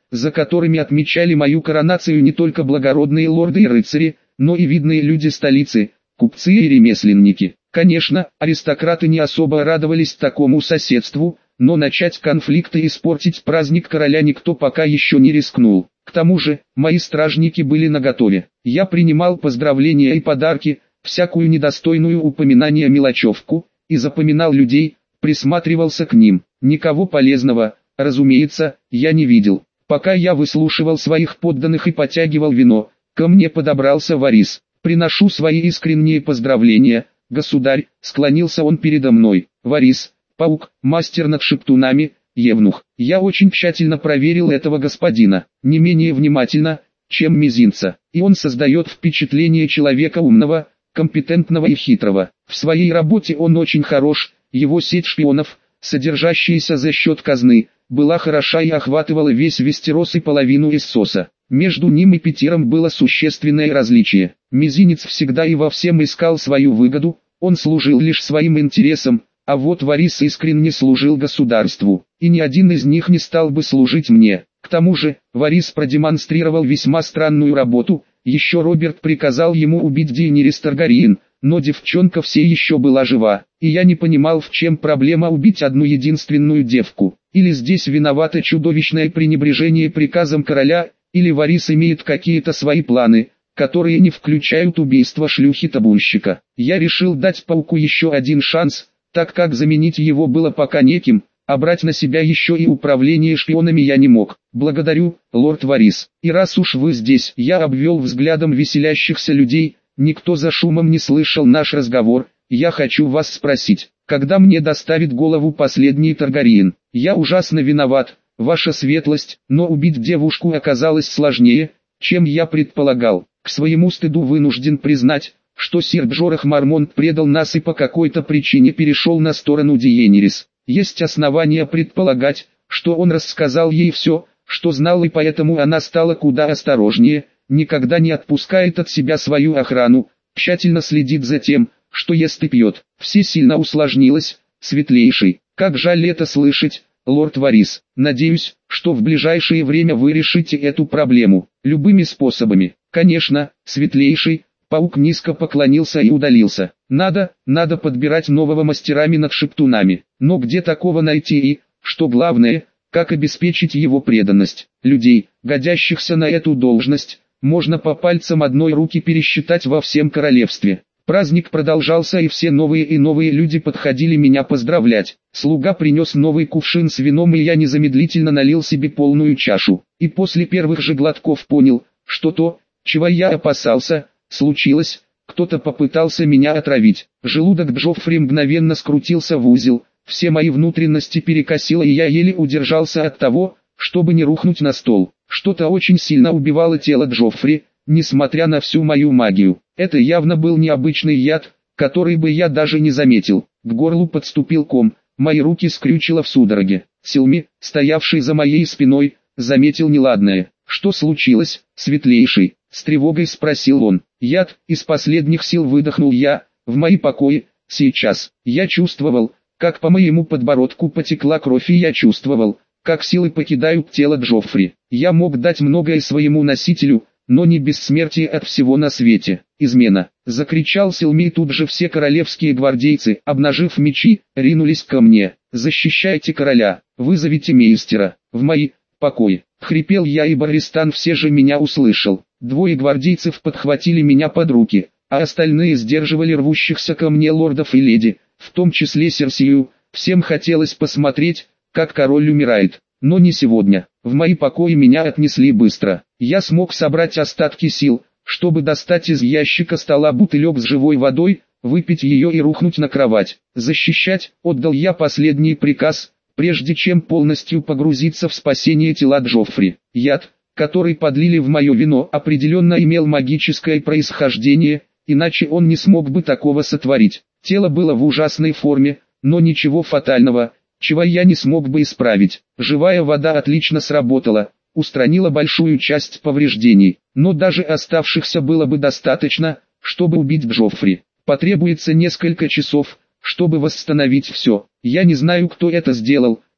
за которыми отмечали мою коронацию не только благородные лорды и рыцари, но и видные люди столицы, купцы и ремесленники. Конечно, аристократы не особо радовались такому соседству, но начать конфликт и испортить праздник короля никто пока еще не рискнул. К тому же, мои стражники были наготове. Я принимал поздравления и подарки, всякую недостойную упоминания мелочевку, и запоминал людей, присматривался к ним. Никого полезного, разумеется, я не видел. Пока я выслушивал своих подданных и потягивал вино, ко мне подобрался Варис. «Приношу свои искренние поздравления, государь», — склонился он передо мной. «Варис, паук, мастер над шептунами, евнух. Я очень тщательно проверил этого господина, не менее внимательно, чем мизинца, и он создает впечатление человека умного, компетентного и хитрого. В своей работе он очень хорош, его сеть шпионов, содержащаяся за счет казны, была хороша и охватывала весь Вестерос и половину Иссоса. Между ним и Петером было существенное различие. Мизинец всегда и во всем искал свою выгоду, он служил лишь своим интересам, а вот Варис искренне служил государству, и ни один из них не стал бы служить мне. К тому же, Варис продемонстрировал весьма странную работу, еще Роберт приказал ему убить Дейенирис Таргариен, но девчонка все еще была жива, и я не понимал, в чем проблема убить одну единственную девку. Или здесь виновато чудовищное пренебрежение приказом короля, или Варис имеет какие-то свои планы, которые не включают убийство шлюхи-табунщика. Я решил дать пауку еще один шанс, так как заменить его было пока неким, а брать на себя еще и управление шпионами я не мог. «Благодарю, лорд Варис. И раз уж вы здесь», я обвел взглядом веселящихся людей, никто за шумом не слышал наш разговор. «Я хочу вас спросить, когда мне доставит голову последний Таргариен? Я ужасно виноват, ваша светлость, но убить девушку оказалось сложнее, чем я предполагал. К своему стыду вынужден признать, что сир Джорах Мармонт предал нас и по какой-то причине перешел на сторону Дейенирис. Есть основания предполагать, что он рассказал ей все, что знал, и поэтому она стала куда осторожнее, никогда не отпускает от себя свою охрану, тщательно следит за тем, что ест и пьет. Все сильно усложнилось, светлейший. Как жаль это слышать, лорд Варис. Надеюсь, что в ближайшее время вы решите эту проблему, любыми способами. Конечно, светлейший. Паук низко поклонился и удалился. Надо, надо подбирать нового мастерами над шептунами. Но где такого найти и, что главное, как обеспечить его преданность? Людей, годящихся на эту должность, можно по пальцам одной руки пересчитать во всем королевстве. Праздник продолжался, и все новые и новые люди подходили меня поздравлять. Слуга принес новый кувшин с вином, и я незамедлительно налил себе полную чашу. И после первых же глотков понял, что то, чего я опасался, случилось. Кто-то попытался меня отравить. Желудок Джоффри мгновенно скрутился в узел, все мои внутренности перекосило, и я еле удержался от того, чтобы не рухнуть на стол. Что-то очень сильно убивало тело Джоффри, несмотря на всю мою магию. Это явно был необычный яд, который бы я даже не заметил. К горлу подступил ком, мои руки скрючило в судороге. Силми, стоявший за моей спиной, заметил неладное. «Что случилось, светлейший?» — с тревогой спросил он. «Яд», — из последних сил выдохнул я, — «в мои покои, сейчас». Я чувствовал, как по моему подбородку потекла кровь, и я чувствовал, как силы покидают тело Джоффри. Я мог дать многое своему носителю, но не бессмертие от всего на свете. «Измена!» — закричал Силми, тут же все королевские гвардейцы, обнажив мечи, ринулись ко мне. «Защищайте короля! Вызовите мейстера! В мои покои!» — хрипел я, и Барристан все же меня услышал. Двое гвардейцев подхватили меня под руки, а остальные сдерживали рвущихся ко мне лордов и леди, в том числе Серсию. Всем хотелось посмотреть, как король умирает. Но не сегодня. В мои покои меня отнесли быстро. Я смог собрать остатки сил, чтобы достать из ящика стола бутылек с живой водой, выпить ее и рухнуть на кровать. «Защищать», — отдал я последний приказ, прежде чем полностью погрузиться в спасение тела Джоффри. Яд, который подлили в мое вино, определенно имел магическое происхождение, иначе он не смог бы такого сотворить. Тело было в ужасной форме, но ничего фатального, чего я не смог бы исправить. Живая вода отлично сработала, устранила большую часть повреждений, но даже оставшихся было бы достаточно, чтобы убить Джоффри. Потребуется несколько часов, чтобы восстановить все. Я не знаю, кто это сделал,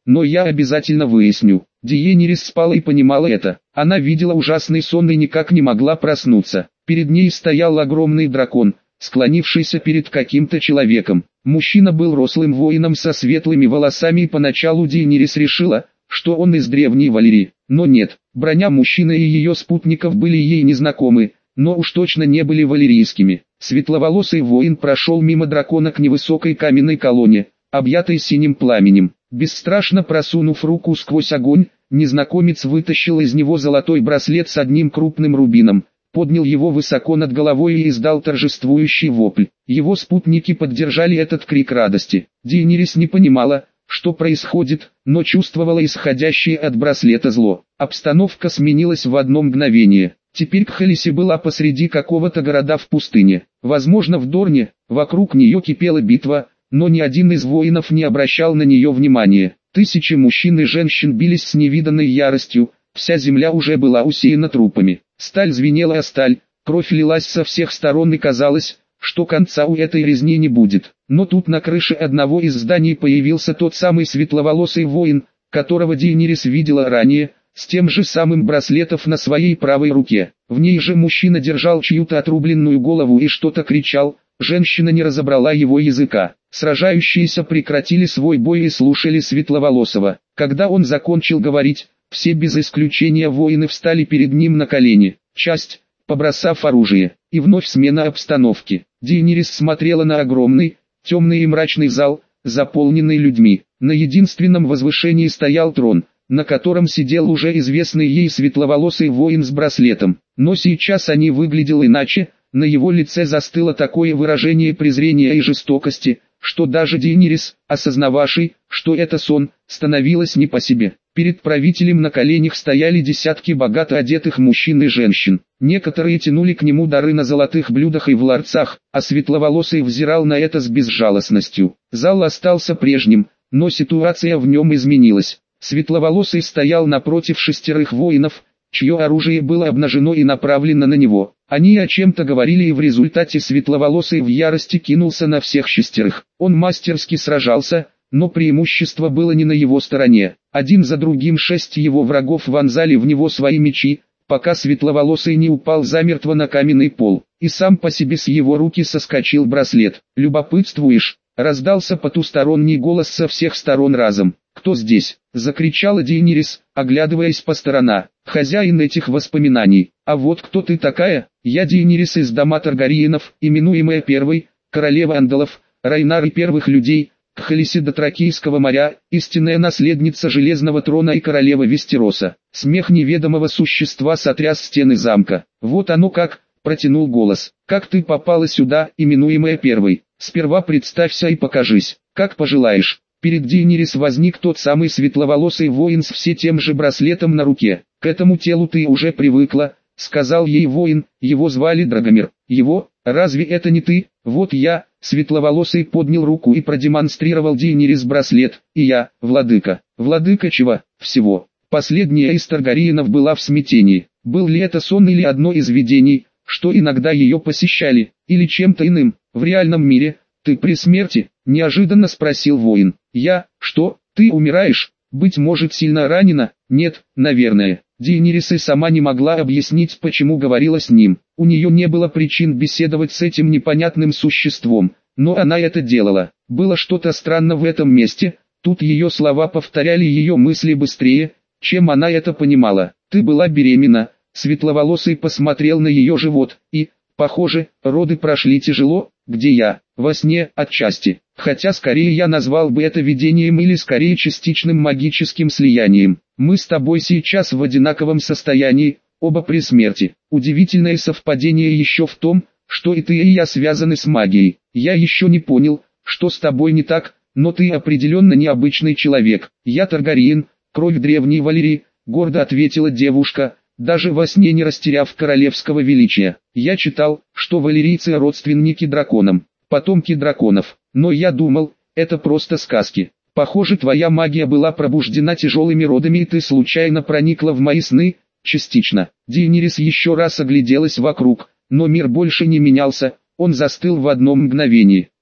но я обязательно выясню. Дейенерис спала и понимала это. Она видела ужасный сон и никак не могла проснуться. Перед ней стоял огромный дракон, склонившийся перед каким-то человеком. Мужчина был рослым воином со светлыми волосами, и поначалу Дейенерис решила, что он из древней Валерии. Но нет, броня мужчины и ее спутников были ей незнакомы, но уж точно не были валерийскими. Светловолосый воин прошел мимо дракона к невысокой каменной колонне, объятой синим пламенем. Бесстрашно просунув руку сквозь огонь, незнакомец вытащил из него золотой браслет с одним крупным рубином, поднял его высоко над головой и издал торжествующий вопль. Его спутники поддержали этот крик радости. Дейенерис не понимала, что происходит, но чувствовала исходящее от браслета зло. Обстановка сменилась в одно мгновение. Теперь Кхалиси была посреди какого-то города в пустыне. Возможно, в Дорне. Вокруг нее кипела битва, но ни один из воинов не обращал на нее внимания. Тысячи мужчин и женщин бились с невиданной яростью, вся земля уже была усеяна трупами. Сталь звенела о сталь, кровь лилась со всех сторон и казалось, что конца у этой резни не будет. Но тут на крыше одного из зданий появился тот самый светловолосый воин, которого Дейенерис видела ранее, с тем же самым браслетом на своей правой руке. В ней же мужчина держал чью-то отрубленную голову и что-то кричал. Женщина не разобрала его языка. Сражающиеся прекратили свой бой и слушали Светловолосого. Когда он закончил говорить, все без исключения воины встали перед ним на колени. Часть, побросав оружие, и вновь смена обстановки. Дейенерис смотрела на огромный, темный и мрачный зал, заполненный людьми. На единственном возвышении стоял трон, на котором сидел уже известный ей светловолосый воин с браслетом. Но сейчас они выглядел иначе. На его лице застыло такое выражение презрения и жестокости, что даже Дейенерис, осознававший, что это сон, становилась не по себе. Перед правителем на коленях стояли десятки богато одетых мужчин и женщин. Некоторые тянули к нему дары на золотых блюдах и в ларцах, а светловолосый взирал на это с безжалостностью. Зал остался прежним, но ситуация в нем изменилась. Светловолосый стоял напротив шестерых воинов, чье оружие было обнажено и направлено на него. Они о чем-то говорили, и в результате Светловолосый в ярости кинулся на всех шестерых. Он мастерски сражался, но преимущество было не на его стороне. Один за другим шесть его врагов вонзали в него свои мечи, пока Светловолосый не упал замертво на каменный пол. И сам по себе с его руки соскочил браслет. «Любопытствуешь?» — раздался потусторонний голос со всех сторон разом. «Кто здесь?» — закричала Дейенерис, оглядываясь по сторонам. «Хозяин этих воспоминаний. А вот кто ты такая?» «Я Дейенерис из дома Таргариенов, именуемая Первой, королева Андалов, Райнары первых людей, Кхалиси до Тракийского моря, истинная наследница Железного трона и королева Вестероса». Смех неведомого существа сотряс стены замка. «Вот оно как!» — протянул голос. «Как ты попала сюда, именуемая Первой? Сперва представься и покажись, как пожелаешь». Перед Дейенерис возник тот самый светловолосый воин с все тем же браслетом на руке. «К этому телу ты уже привыкла», — сказал ей воин, его звали Драгомир. «Его? Разве это не ты? Вот я». Светловолосый поднял руку и продемонстрировал Дейенерис браслет. «И я, владыка». «Владыка чего? Всего». Последняя из Таргариенов была в смятении. Был ли это сон или одно из видений, что иногда ее посещали, или чем-то иным, в реальном мире? «Ты при смерти?» — неожиданно спросил воин. «Я? Что? Ты умираешь? Быть может, сильно ранена?» «Нет, наверное». Дейенерис и сама не могла объяснить, почему говорила с ним. У нее не было причин беседовать с этим непонятным существом, но она это делала. Было что-то странно в этом месте, тут ее слова повторяли ее мысли быстрее, чем она это понимала. «Ты была беременна». Светловолосый посмотрел на ее живот, и, похоже, роды прошли тяжело. «Где я?» «Во сне, отчасти. Хотя скорее я назвал бы это видением или скорее частичным магическим слиянием. Мы с тобой сейчас в одинаковом состоянии, оба при смерти. Удивительное совпадение еще в том, что и ты, и я связаны с магией. Я еще не понял, что с тобой не так, но ты определенно необычный человек. Я Таргариен, кровь древней Валерии», — гордо ответила девушка, даже во сне не растеряв королевского величия. «Я читал, что валерийцы родственники драконам, потомки драконов, но я думал, это просто сказки. Похоже, твоя магия была пробуждена тяжелыми родами, и ты случайно проникла в мои сны». «Частично». Дейенерис еще раз огляделась вокруг, но мир больше не менялся, он застыл в одно мгновение.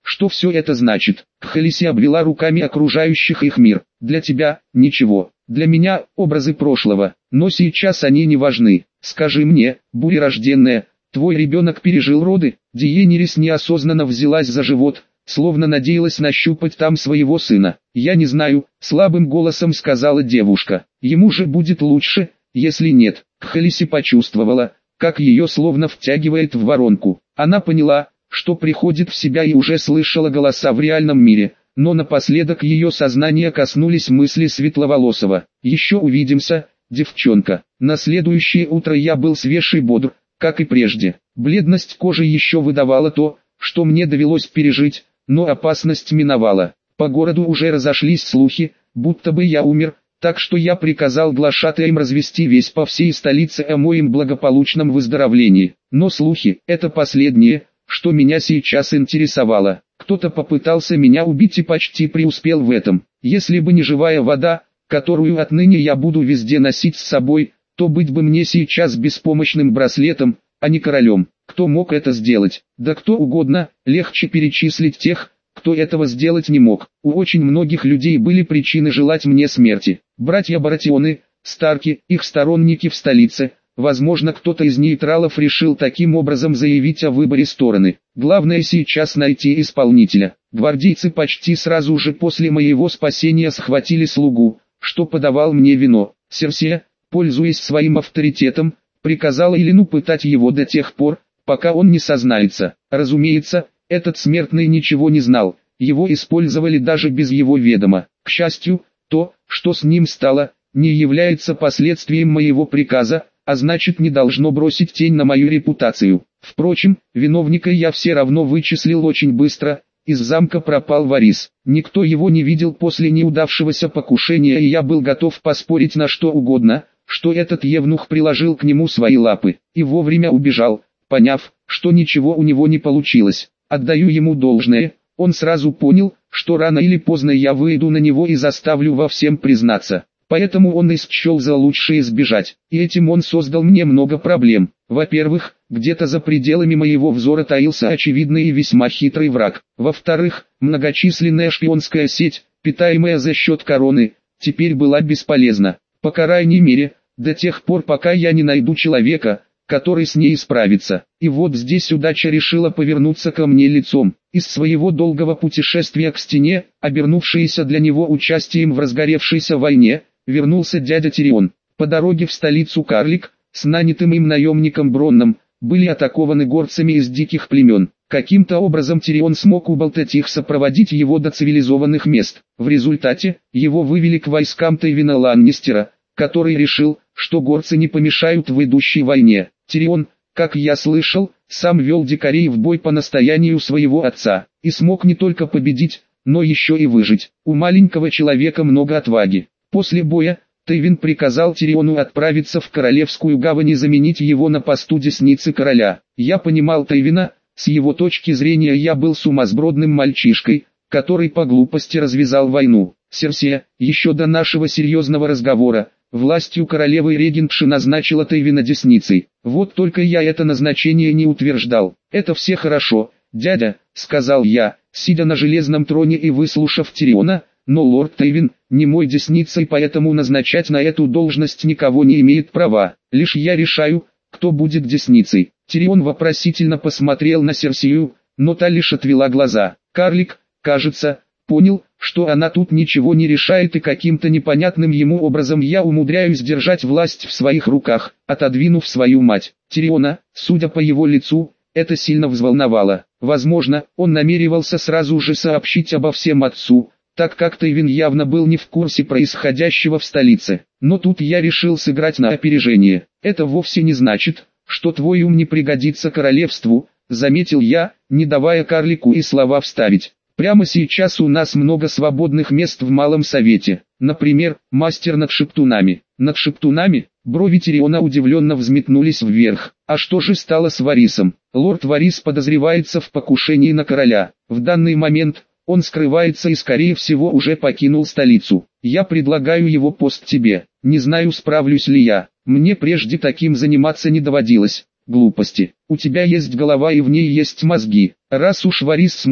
Что все это значит? Кхалиси обвела руками окружающих их мир. Для тебя – ничего. Для меня – образы прошлого. Но сейчас они не важны. Скажи мне, бурерожденная, твой ребенок пережил роды? Диенерис неосознанно взялась за живот, словно надеялась нащупать там своего сына. «Я не знаю», — слабым голосом сказала девушка. «Ему же будет лучше, если нет». Кхалиси почувствовала, как ее словно втягивает в воронку. Она поняла, что приходит в себя и уже слышала голоса в реальном мире, но напоследок ее сознание коснулись мысли Светловолосого. «Еще увидимся, девчонка». На следующее утро я был свеж и бодр, как и прежде. Бледность кожи еще выдавала то, что мне довелось пережить, но опасность миновала. По городу уже разошлись слухи, будто бы я умер, так что я приказал глашатаям развести весть по всей столице о моем благополучном выздоровлении. Но слухи – это последнее, что меня сейчас интересовало. Кто-то попытался меня убить и почти преуспел в этом. Если бы не живая вода, которую отныне я буду везде носить с собой, то быть бы мне сейчас беспомощным браслетом, а не королем. Кто мог это сделать? Да кто угодно, легче перечислить тех, кто этого сделать не мог. У очень многих людей были причины желать мне смерти. Братья Баратионы, Старки, их сторонники в столице. Возможно, кто-то из нейтралов решил таким образом заявить о выборе стороны. Главное сейчас найти исполнителя. Гвардейцы почти сразу же после моего спасения схватили слугу, что подавал мне вино. Серсея, пользуясь своим авторитетом, приказала Илину пытать его до тех пор, пока он не сознается. Разумеется, этот смертный ничего не знал, его использовали даже без его ведома. К счастью, то, что с ним стало, не является последствием моего приказа, а значит не должно бросить тень на мою репутацию. Впрочем, виновника я все равно вычислил очень быстро. Из замка пропал Варис. Никто его не видел после неудавшегося покушения, и я был готов поспорить на что угодно, что этот евнух приложил к нему свои лапы, и вовремя убежал, поняв, что ничего у него не получилось. Отдаю ему должное, он сразу понял, что рано или поздно я выйду на него и заставлю во всем признаться. Поэтому он и счел за лучшее сбежать, и этим он создал мне много проблем. Во-первых, где-то за пределами моего взора таился очевидный и весьма хитрый враг. Во-вторых, многочисленная шпионская сеть, питаемая за счет короны, теперь была бесполезна. По крайней мере, до тех пор, пока я не найду человека, который с ней справится. И вот здесь удача решила повернуться ко мне лицом. Из своего долгого путешествия к стене, обернувшееся для него участием в разгоревшейся войне, вернулся дядя Тирион. По дороге в столицу Карлик, с нанятым им наемником Бронном, были атакованы горцами из диких племен. Каким-то образом Тирион смог уболтать их сопроводить его до цивилизованных мест. В результате, его вывели к войскам Тейвина Ланнистера, который решил, что горцы не помешают в идущей войне. Тирион, как я слышал, сам вел дикарей в бой по настоянию своего отца, и смог не только победить, но еще и выжить. У маленького человека много отваги. После боя, Тейвин приказал Тириону отправиться в Королевскую гавань и заменить его на посту десницы короля. Я понимал Тейвина, с его точки зрения я был сумасбродным мальчишкой, который по глупости развязал войну. Серсея, еще до нашего серьезного разговора, властью королевы регентши назначила Тейвина десницей. Вот только я это назначение не утверждал. «Это все хорошо, дядя», — сказал я, сидя на железном троне и выслушав Тириона, «но лорд Тейвин не мой десницей, поэтому назначать на эту должность никого не имеет права. Лишь я решаю, кто будет десницей». Тирион вопросительно посмотрел на Серсею, но та лишь отвела глаза. Карлик, кажется, понял, что она тут ничего не решает, и каким-то непонятным ему образом я умудряюсь держать власть в своих руках, отодвинув свою мать. Тириона, судя по его лицу, это сильно взволновало. Возможно, он намеревался сразу же сообщить обо всем отцу, так как Тейвин явно был не в курсе происходящего в столице. Но тут я решил сыграть на опережение. «Это вовсе не значит, что твой ум не пригодится королевству», — заметил я, не давая карлику и слова вставить. «Прямо сейчас у нас много свободных мест в Малом Совете. Например, мастер над шептунами». «Над шептунами?» Брови Тириона удивленно взметнулись вверх. «А что же стало с Варисом?» «Лорд Варис подозревается в покушении на короля. В данный момент он скрывается и скорее всего уже покинул столицу. Я предлагаю его пост тебе. Не знаю, справлюсь ли я. Мне прежде таким заниматься не доводилось». «Глупости. У тебя есть голова и в ней есть мозги. Раз уж Варис смог,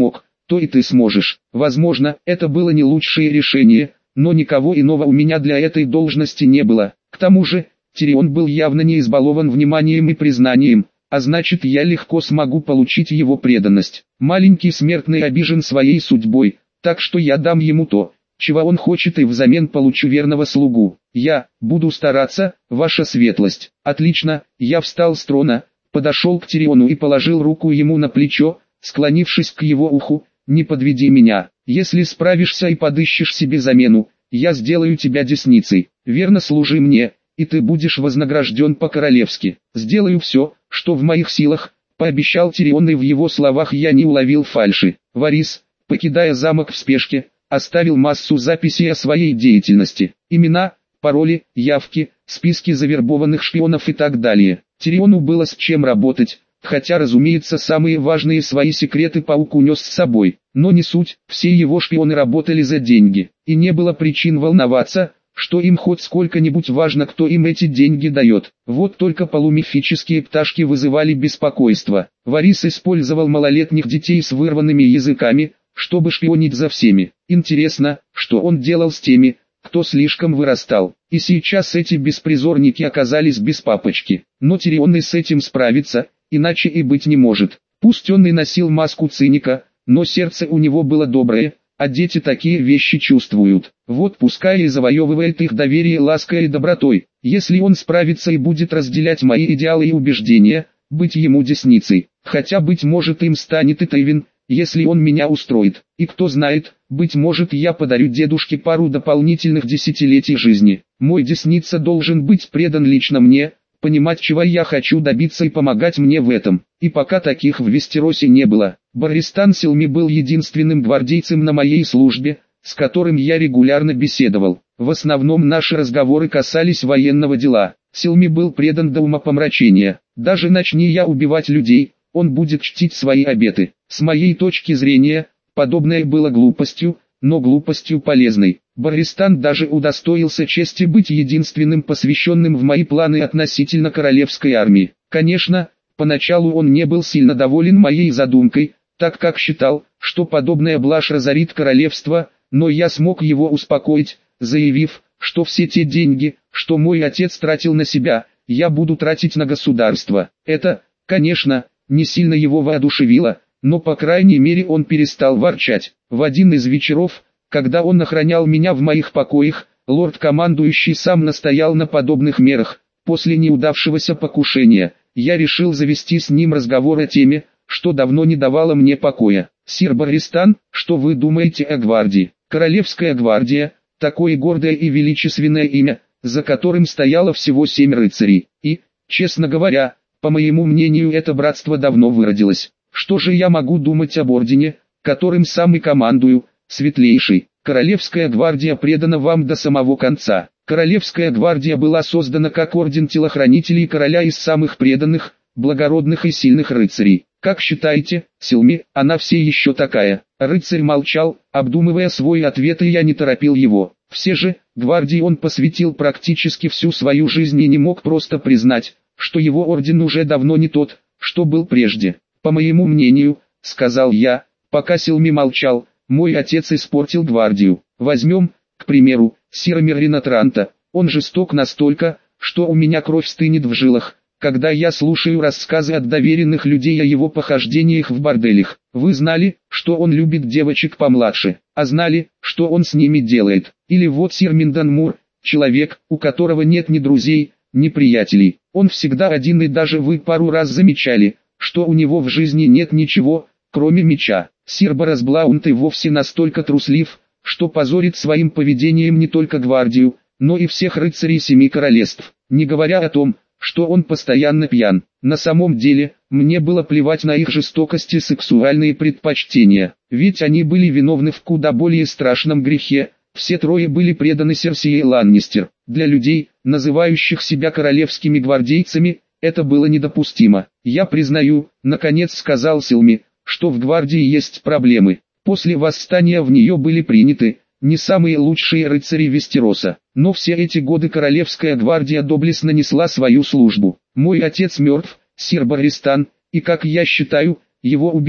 то и ты сможешь. Возможно, это было не лучшее решение, но никого иного у меня для этой должности не было. К тому же, Тирион был явно не избалован вниманием и признанием, а значит я легко смогу получить его преданность. Маленький смертный обижен своей судьбой, так что я дам ему то, чего он хочет, и взамен получу верного слугу. Я буду стараться, ваша светлость. Отлично. Я встал с трона, подошел к Тириону и положил руку ему на плечо, склонившись к его уху. Не подведи меня. Если справишься и подыщешь себе замену, я сделаю тебя десницей. Верно служи мне, и ты будешь вознагражден по-королевски. Сделаю все, что в моих силах, пообещал Тирион, и в его словах я не уловил фальши. Варис, покидая замок в спешке, оставил массу записей о своей деятельности. Имена, пароли, явки, списки завербованных шпионов и так далее. Тириону было с чем работать, хотя, разумеется, самые важные свои секреты паук унес с собой. Но не суть, все его шпионы работали за деньги, и не было причин волноваться, что им хоть сколько-нибудь важно, кто им эти деньги дает. Вот только полумифические пташки вызывали беспокойство. Варис использовал малолетних детей с вырванными языками, чтобы шпионить за всеми. Интересно, что он делал с теми, кто слишком вырастал. И сейчас эти беспризорники оказались без папочки. Но Тирион и с этим справится, иначе и быть не может. Пусть он и носил маску циника, но сердце у него было доброе, а дети такие вещи чувствуют. Вот пускай и завоевывает их доверие лаской и добротой. Если он справится и будет разделять мои идеалы и убеждения, быть ему десницей. Хотя, быть может, им станет и Тейвин, если он меня устроит. И кто знает, быть может, я подарю дедушке пару дополнительных десятилетий жизни. Мой десница должен быть предан лично мне, понимать, чего я хочу добиться, и помогать мне в этом. И пока таких в Вестеросе не было. Барристан Селми был единственным гвардейцем на моей службе, с которым я регулярно беседовал. В основном наши разговоры касались военного дела. Селми был предан до умопомрачения. Даже начни я убивать людей, он будет чтить свои обеты. С моей точки зрения, подобное было глупостью, но глупостью полезной. Барристан даже удостоился чести быть единственным посвященным в мои планы относительно королевской армии. Конечно, поначалу он не был сильно доволен моей задумкой, так как считал, что подобная блажь разорит королевство, но я смог его успокоить, заявив, что все те деньги, что мой отец тратил на себя, я буду тратить на государство. Это, конечно, не сильно его воодушевило, но по крайней мере он перестал ворчать. В один из вечеров, когда он охранял меня в моих покоях, лорд-командующий сам настоял на подобных мерах. После неудавшегося покушения, я решил завести с ним разговор о теме, что давно не давало мне покоя. «Сир Барристан, что вы думаете о гвардии?» Королевская гвардия, такое гордое и величественное имя, за которым стояло всего семь рыцарей. И, честно говоря, по моему мнению, это братство давно выродилось. Что же я могу думать об ордене, которым сам и командую, светлейший? Королевская гвардия предана вам до самого конца. Королевская гвардия была создана как орден телохранителей короля из самых преданных, благородных и сильных рыцарей. Как считаете, Селми, она все еще такая? Рыцарь молчал, обдумывая свой ответ, и я не торопил его. Все же, гвардии он посвятил практически всю свою жизнь и не мог просто признать, что его орден уже давно не тот, что был прежде. По моему мнению, сказал я, пока Селми молчал, мой отец испортил гвардию. Возьмем, к примеру, сира Мерлина Транта. Он жесток настолько, что у меня кровь стынет в жилах, когда я слушаю рассказы от доверенных людей о его похождениях в борделях. Вы знали, что он любит девочек помладше, а знали, что он с ними делает. Или вот сир Миндан Мур, человек, у которого нет ни друзей, ни приятелей. Он всегда один, и даже вы пару раз замечали, что у него в жизни нет ничего, кроме меча. Сир Барасблаунт и вовсе настолько труслив, что позорит своим поведением не только гвардию, но и всех рыцарей семи королевств, не говоря о том, что он постоянно пьян. На самом деле, мне было плевать на их жестокость и сексуальные предпочтения, ведь они были виновны в куда более страшном грехе. Все трое были преданы Серсии Ланнистер. Для людей, называющих себя королевскими гвардейцами, это было недопустимо. Я признаю, наконец сказал Селми, что в гвардии есть проблемы. После восстания в нее были приняты не самые лучшие рыцари Вестероса, но все эти годы королевская гвардия доблестно несла свою службу. Мой отец мертв, сир Барристан, и, как я считаю, его убили,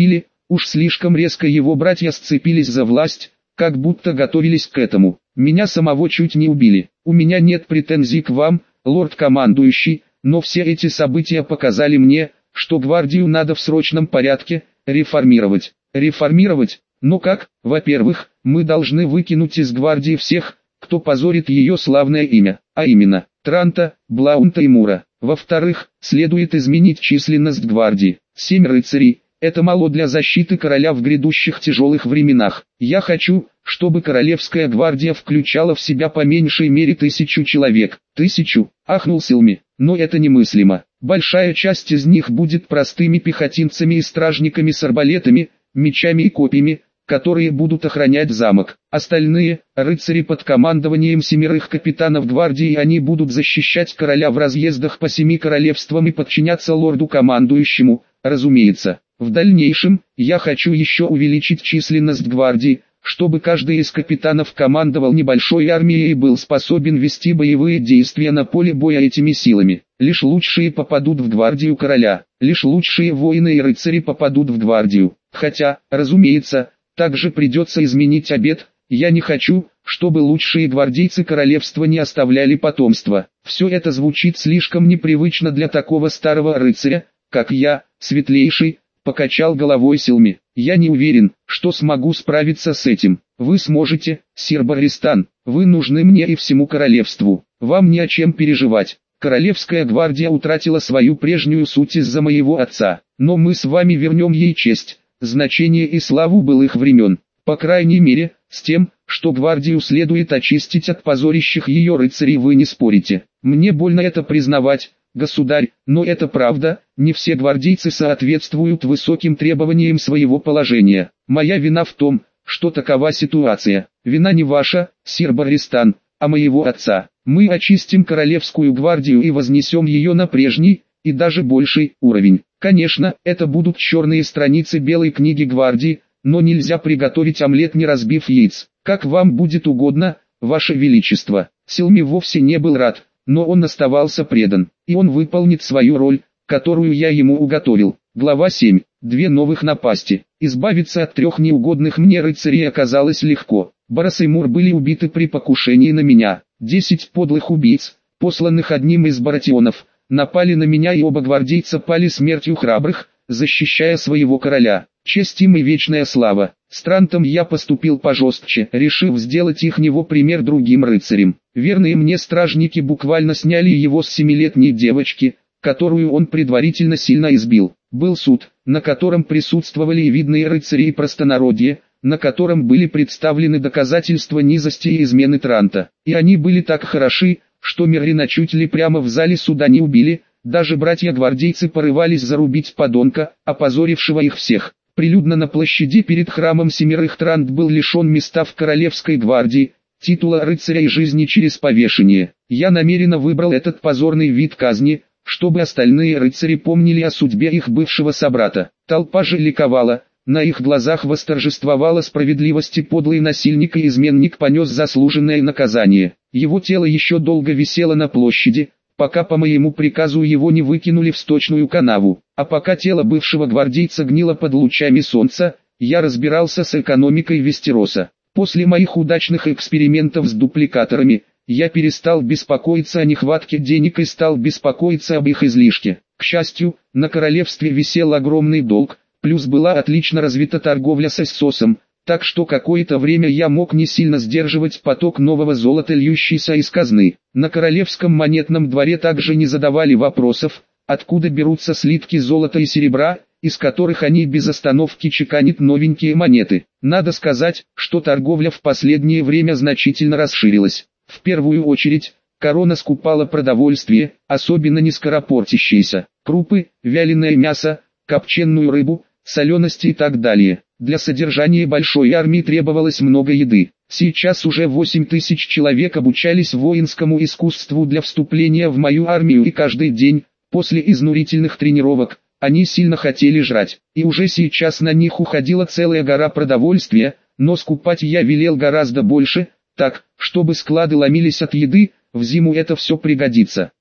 Уж слишком резко его братья сцепились за власть, как будто готовились к этому. Меня самого чуть не убили. У меня нет претензий к вам, лорд-командующий, но все эти события показали мне, что гвардию надо в срочном порядке реформировать. Реформировать? Но как? Во-первых, мы должны выкинуть из гвардии всех, кто позорит ее славное имя, а именно, Транта, Блаунта и Мура. Во-вторых, следует изменить численность гвардии. Семь рыцарей – это мало для защиты короля в грядущих тяжелых временах. Я хочу, чтобы королевская гвардия включала в себя по меньшей мере тысячу человек. Тысячу, ахнул Силми, но это немыслимо. Большая часть из них будет простыми пехотинцами и стражниками с арбалетами, мечами и копьями, которые будут охранять замок. Остальные – рыцари под командованием семерых капитанов гвардии, и они будут защищать короля в разъездах по семи королевствам и подчиняться лорду-командующему, разумеется. В дальнейшем, я хочу еще увеличить численность гвардии, чтобы каждый из капитанов командовал небольшой армией и был способен вести боевые действия на поле боя этими силами. Лишь лучшие попадут в гвардию короля, лишь лучшие воины и рыцари попадут в гвардию. Хотя, разумеется, также придется изменить обет. Я не хочу, чтобы лучшие гвардейцы королевства не оставляли потомства. Все это звучит слишком непривычно для такого старого рыцаря, как я, светлейший, покачал головой Силми. Я не уверен, что смогу справиться с этим. Вы сможете, сир Барристан, вы нужны мне и всему королевству. Вам не о чем переживать. Королевская гвардия утратила свою прежнюю суть из-за моего отца, но мы с вами вернем ей честь, значение и славу былых времен. По крайней мере, с тем, что гвардию следует очистить от позорящих ее рыцарей, вы не спорите. Мне больно это признавать, государь, но это правда, не все гвардейцы соответствуют высоким требованиям своего положения. Моя вина в том, что такова ситуация. Вина не ваша, сир Барристан, а моего отца. Мы очистим королевскую гвардию и вознесем ее на прежний, и даже больший, уровень. Конечно, это будут черные страницы белой книги гвардии, но нельзя приготовить омлет, не разбив яиц. Как вам будет угодно, ваше величество. Силми вовсе не был рад, но он оставался предан, и он выполнит свою роль, которую я ему уготовил. Глава семь. Две новых напасти. Избавиться от трех неугодных мне рыцарей оказалось легко. Барас и Мур были убиты при покушении на меня. Десять подлых убийц, посланных одним из баратионов, напали на меня, и оба гвардейца пали смертью храбрых, защищая своего короля. Честь им и вечная слава. С Трантом я поступил пожестче, решив сделать их него пример другим рыцарям. Верные мне стражники буквально сняли его с семилетней девочки, которую он предварительно сильно избил. Был суд, на котором присутствовали и видные рыцари и простонародье, на котором были представлены доказательства низости и измены Транта. И они были так хороши, что Мерлина чуть ли прямо в зале суда не убили, даже братья-гвардейцы порывались зарубить подонка, опозорившего их всех. Прилюдно на площади перед храмом семерых Трант был лишен места в королевской гвардии, титула рыцаря и жизни через повешение. Я намеренно выбрал этот позорный вид казни, чтобы остальные рыцари помнили о судьбе их бывшего собрата. Толпа же ликовала, на их глазах восторжествовала справедливость, и подлый насильник и изменник понес заслуженное наказание. Его тело еще долго висело на площади, пока по моему приказу его не выкинули в сточную канаву. А пока тело бывшего гвардейца гнило под лучами солнца, я разбирался с экономикой Вестероса. После моих удачных экспериментов с дупликаторами, я перестал беспокоиться о нехватке денег и стал беспокоиться об их излишке. К счастью, на королевстве висел огромный долг, плюс была отлично развита торговля с Эссосом, так что какое-то время я мог не сильно сдерживать поток нового золота, льющийся из казны. На королевском монетном дворе также не задавали вопросов, откуда берутся слитки золота и серебра, из которых они без остановки чеканят новенькие монеты. Надо сказать, что торговля в последнее время значительно расширилась. В первую очередь, корона скупала продовольствие, особенно нескоропортящиеся, крупы, вяленое мясо, копченую рыбу, солености и так далее. Для содержания большой армии требовалось много еды. Сейчас уже восемь тысяч человек обучались воинскому искусству для вступления в мою армию, и каждый день, после изнурительных тренировок, они сильно хотели жрать. И уже сейчас на них уходила целая гора продовольствия, но скупать я велел гораздо больше, так, чтобы склады ломились от еды. В зиму это все пригодится.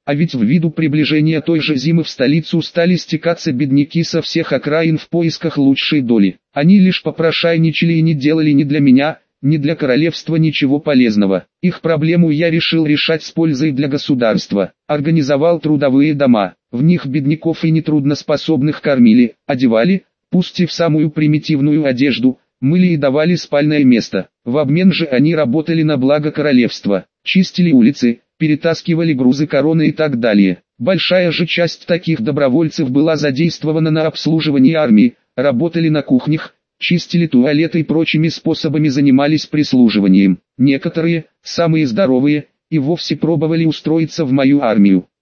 А ведь в виду приближения той же зимы в столицу стали стекаться бедняки со всех окраин в поисках лучшей доли. Они лишь попрошайничали и не делали ни для меня, ни для королевства ничего полезного. Их проблему я решил решать с пользой для государства. Организовал трудовые дома. В них бедняков и нетрудноспособных кормили, одевали, пусть и в самую примитивную одежду, мыли и давали спальное место. В обмен же они работали на благо королевства, чистили улицы, перетаскивали грузы короны и так далее. Большая же часть таких добровольцев была задействована на обслуживании армии, работали на кухнях, чистили туалеты и прочими способами занимались прислуживанием. Некоторые, самые здоровые, и вовсе пробовали устроиться в мою армию.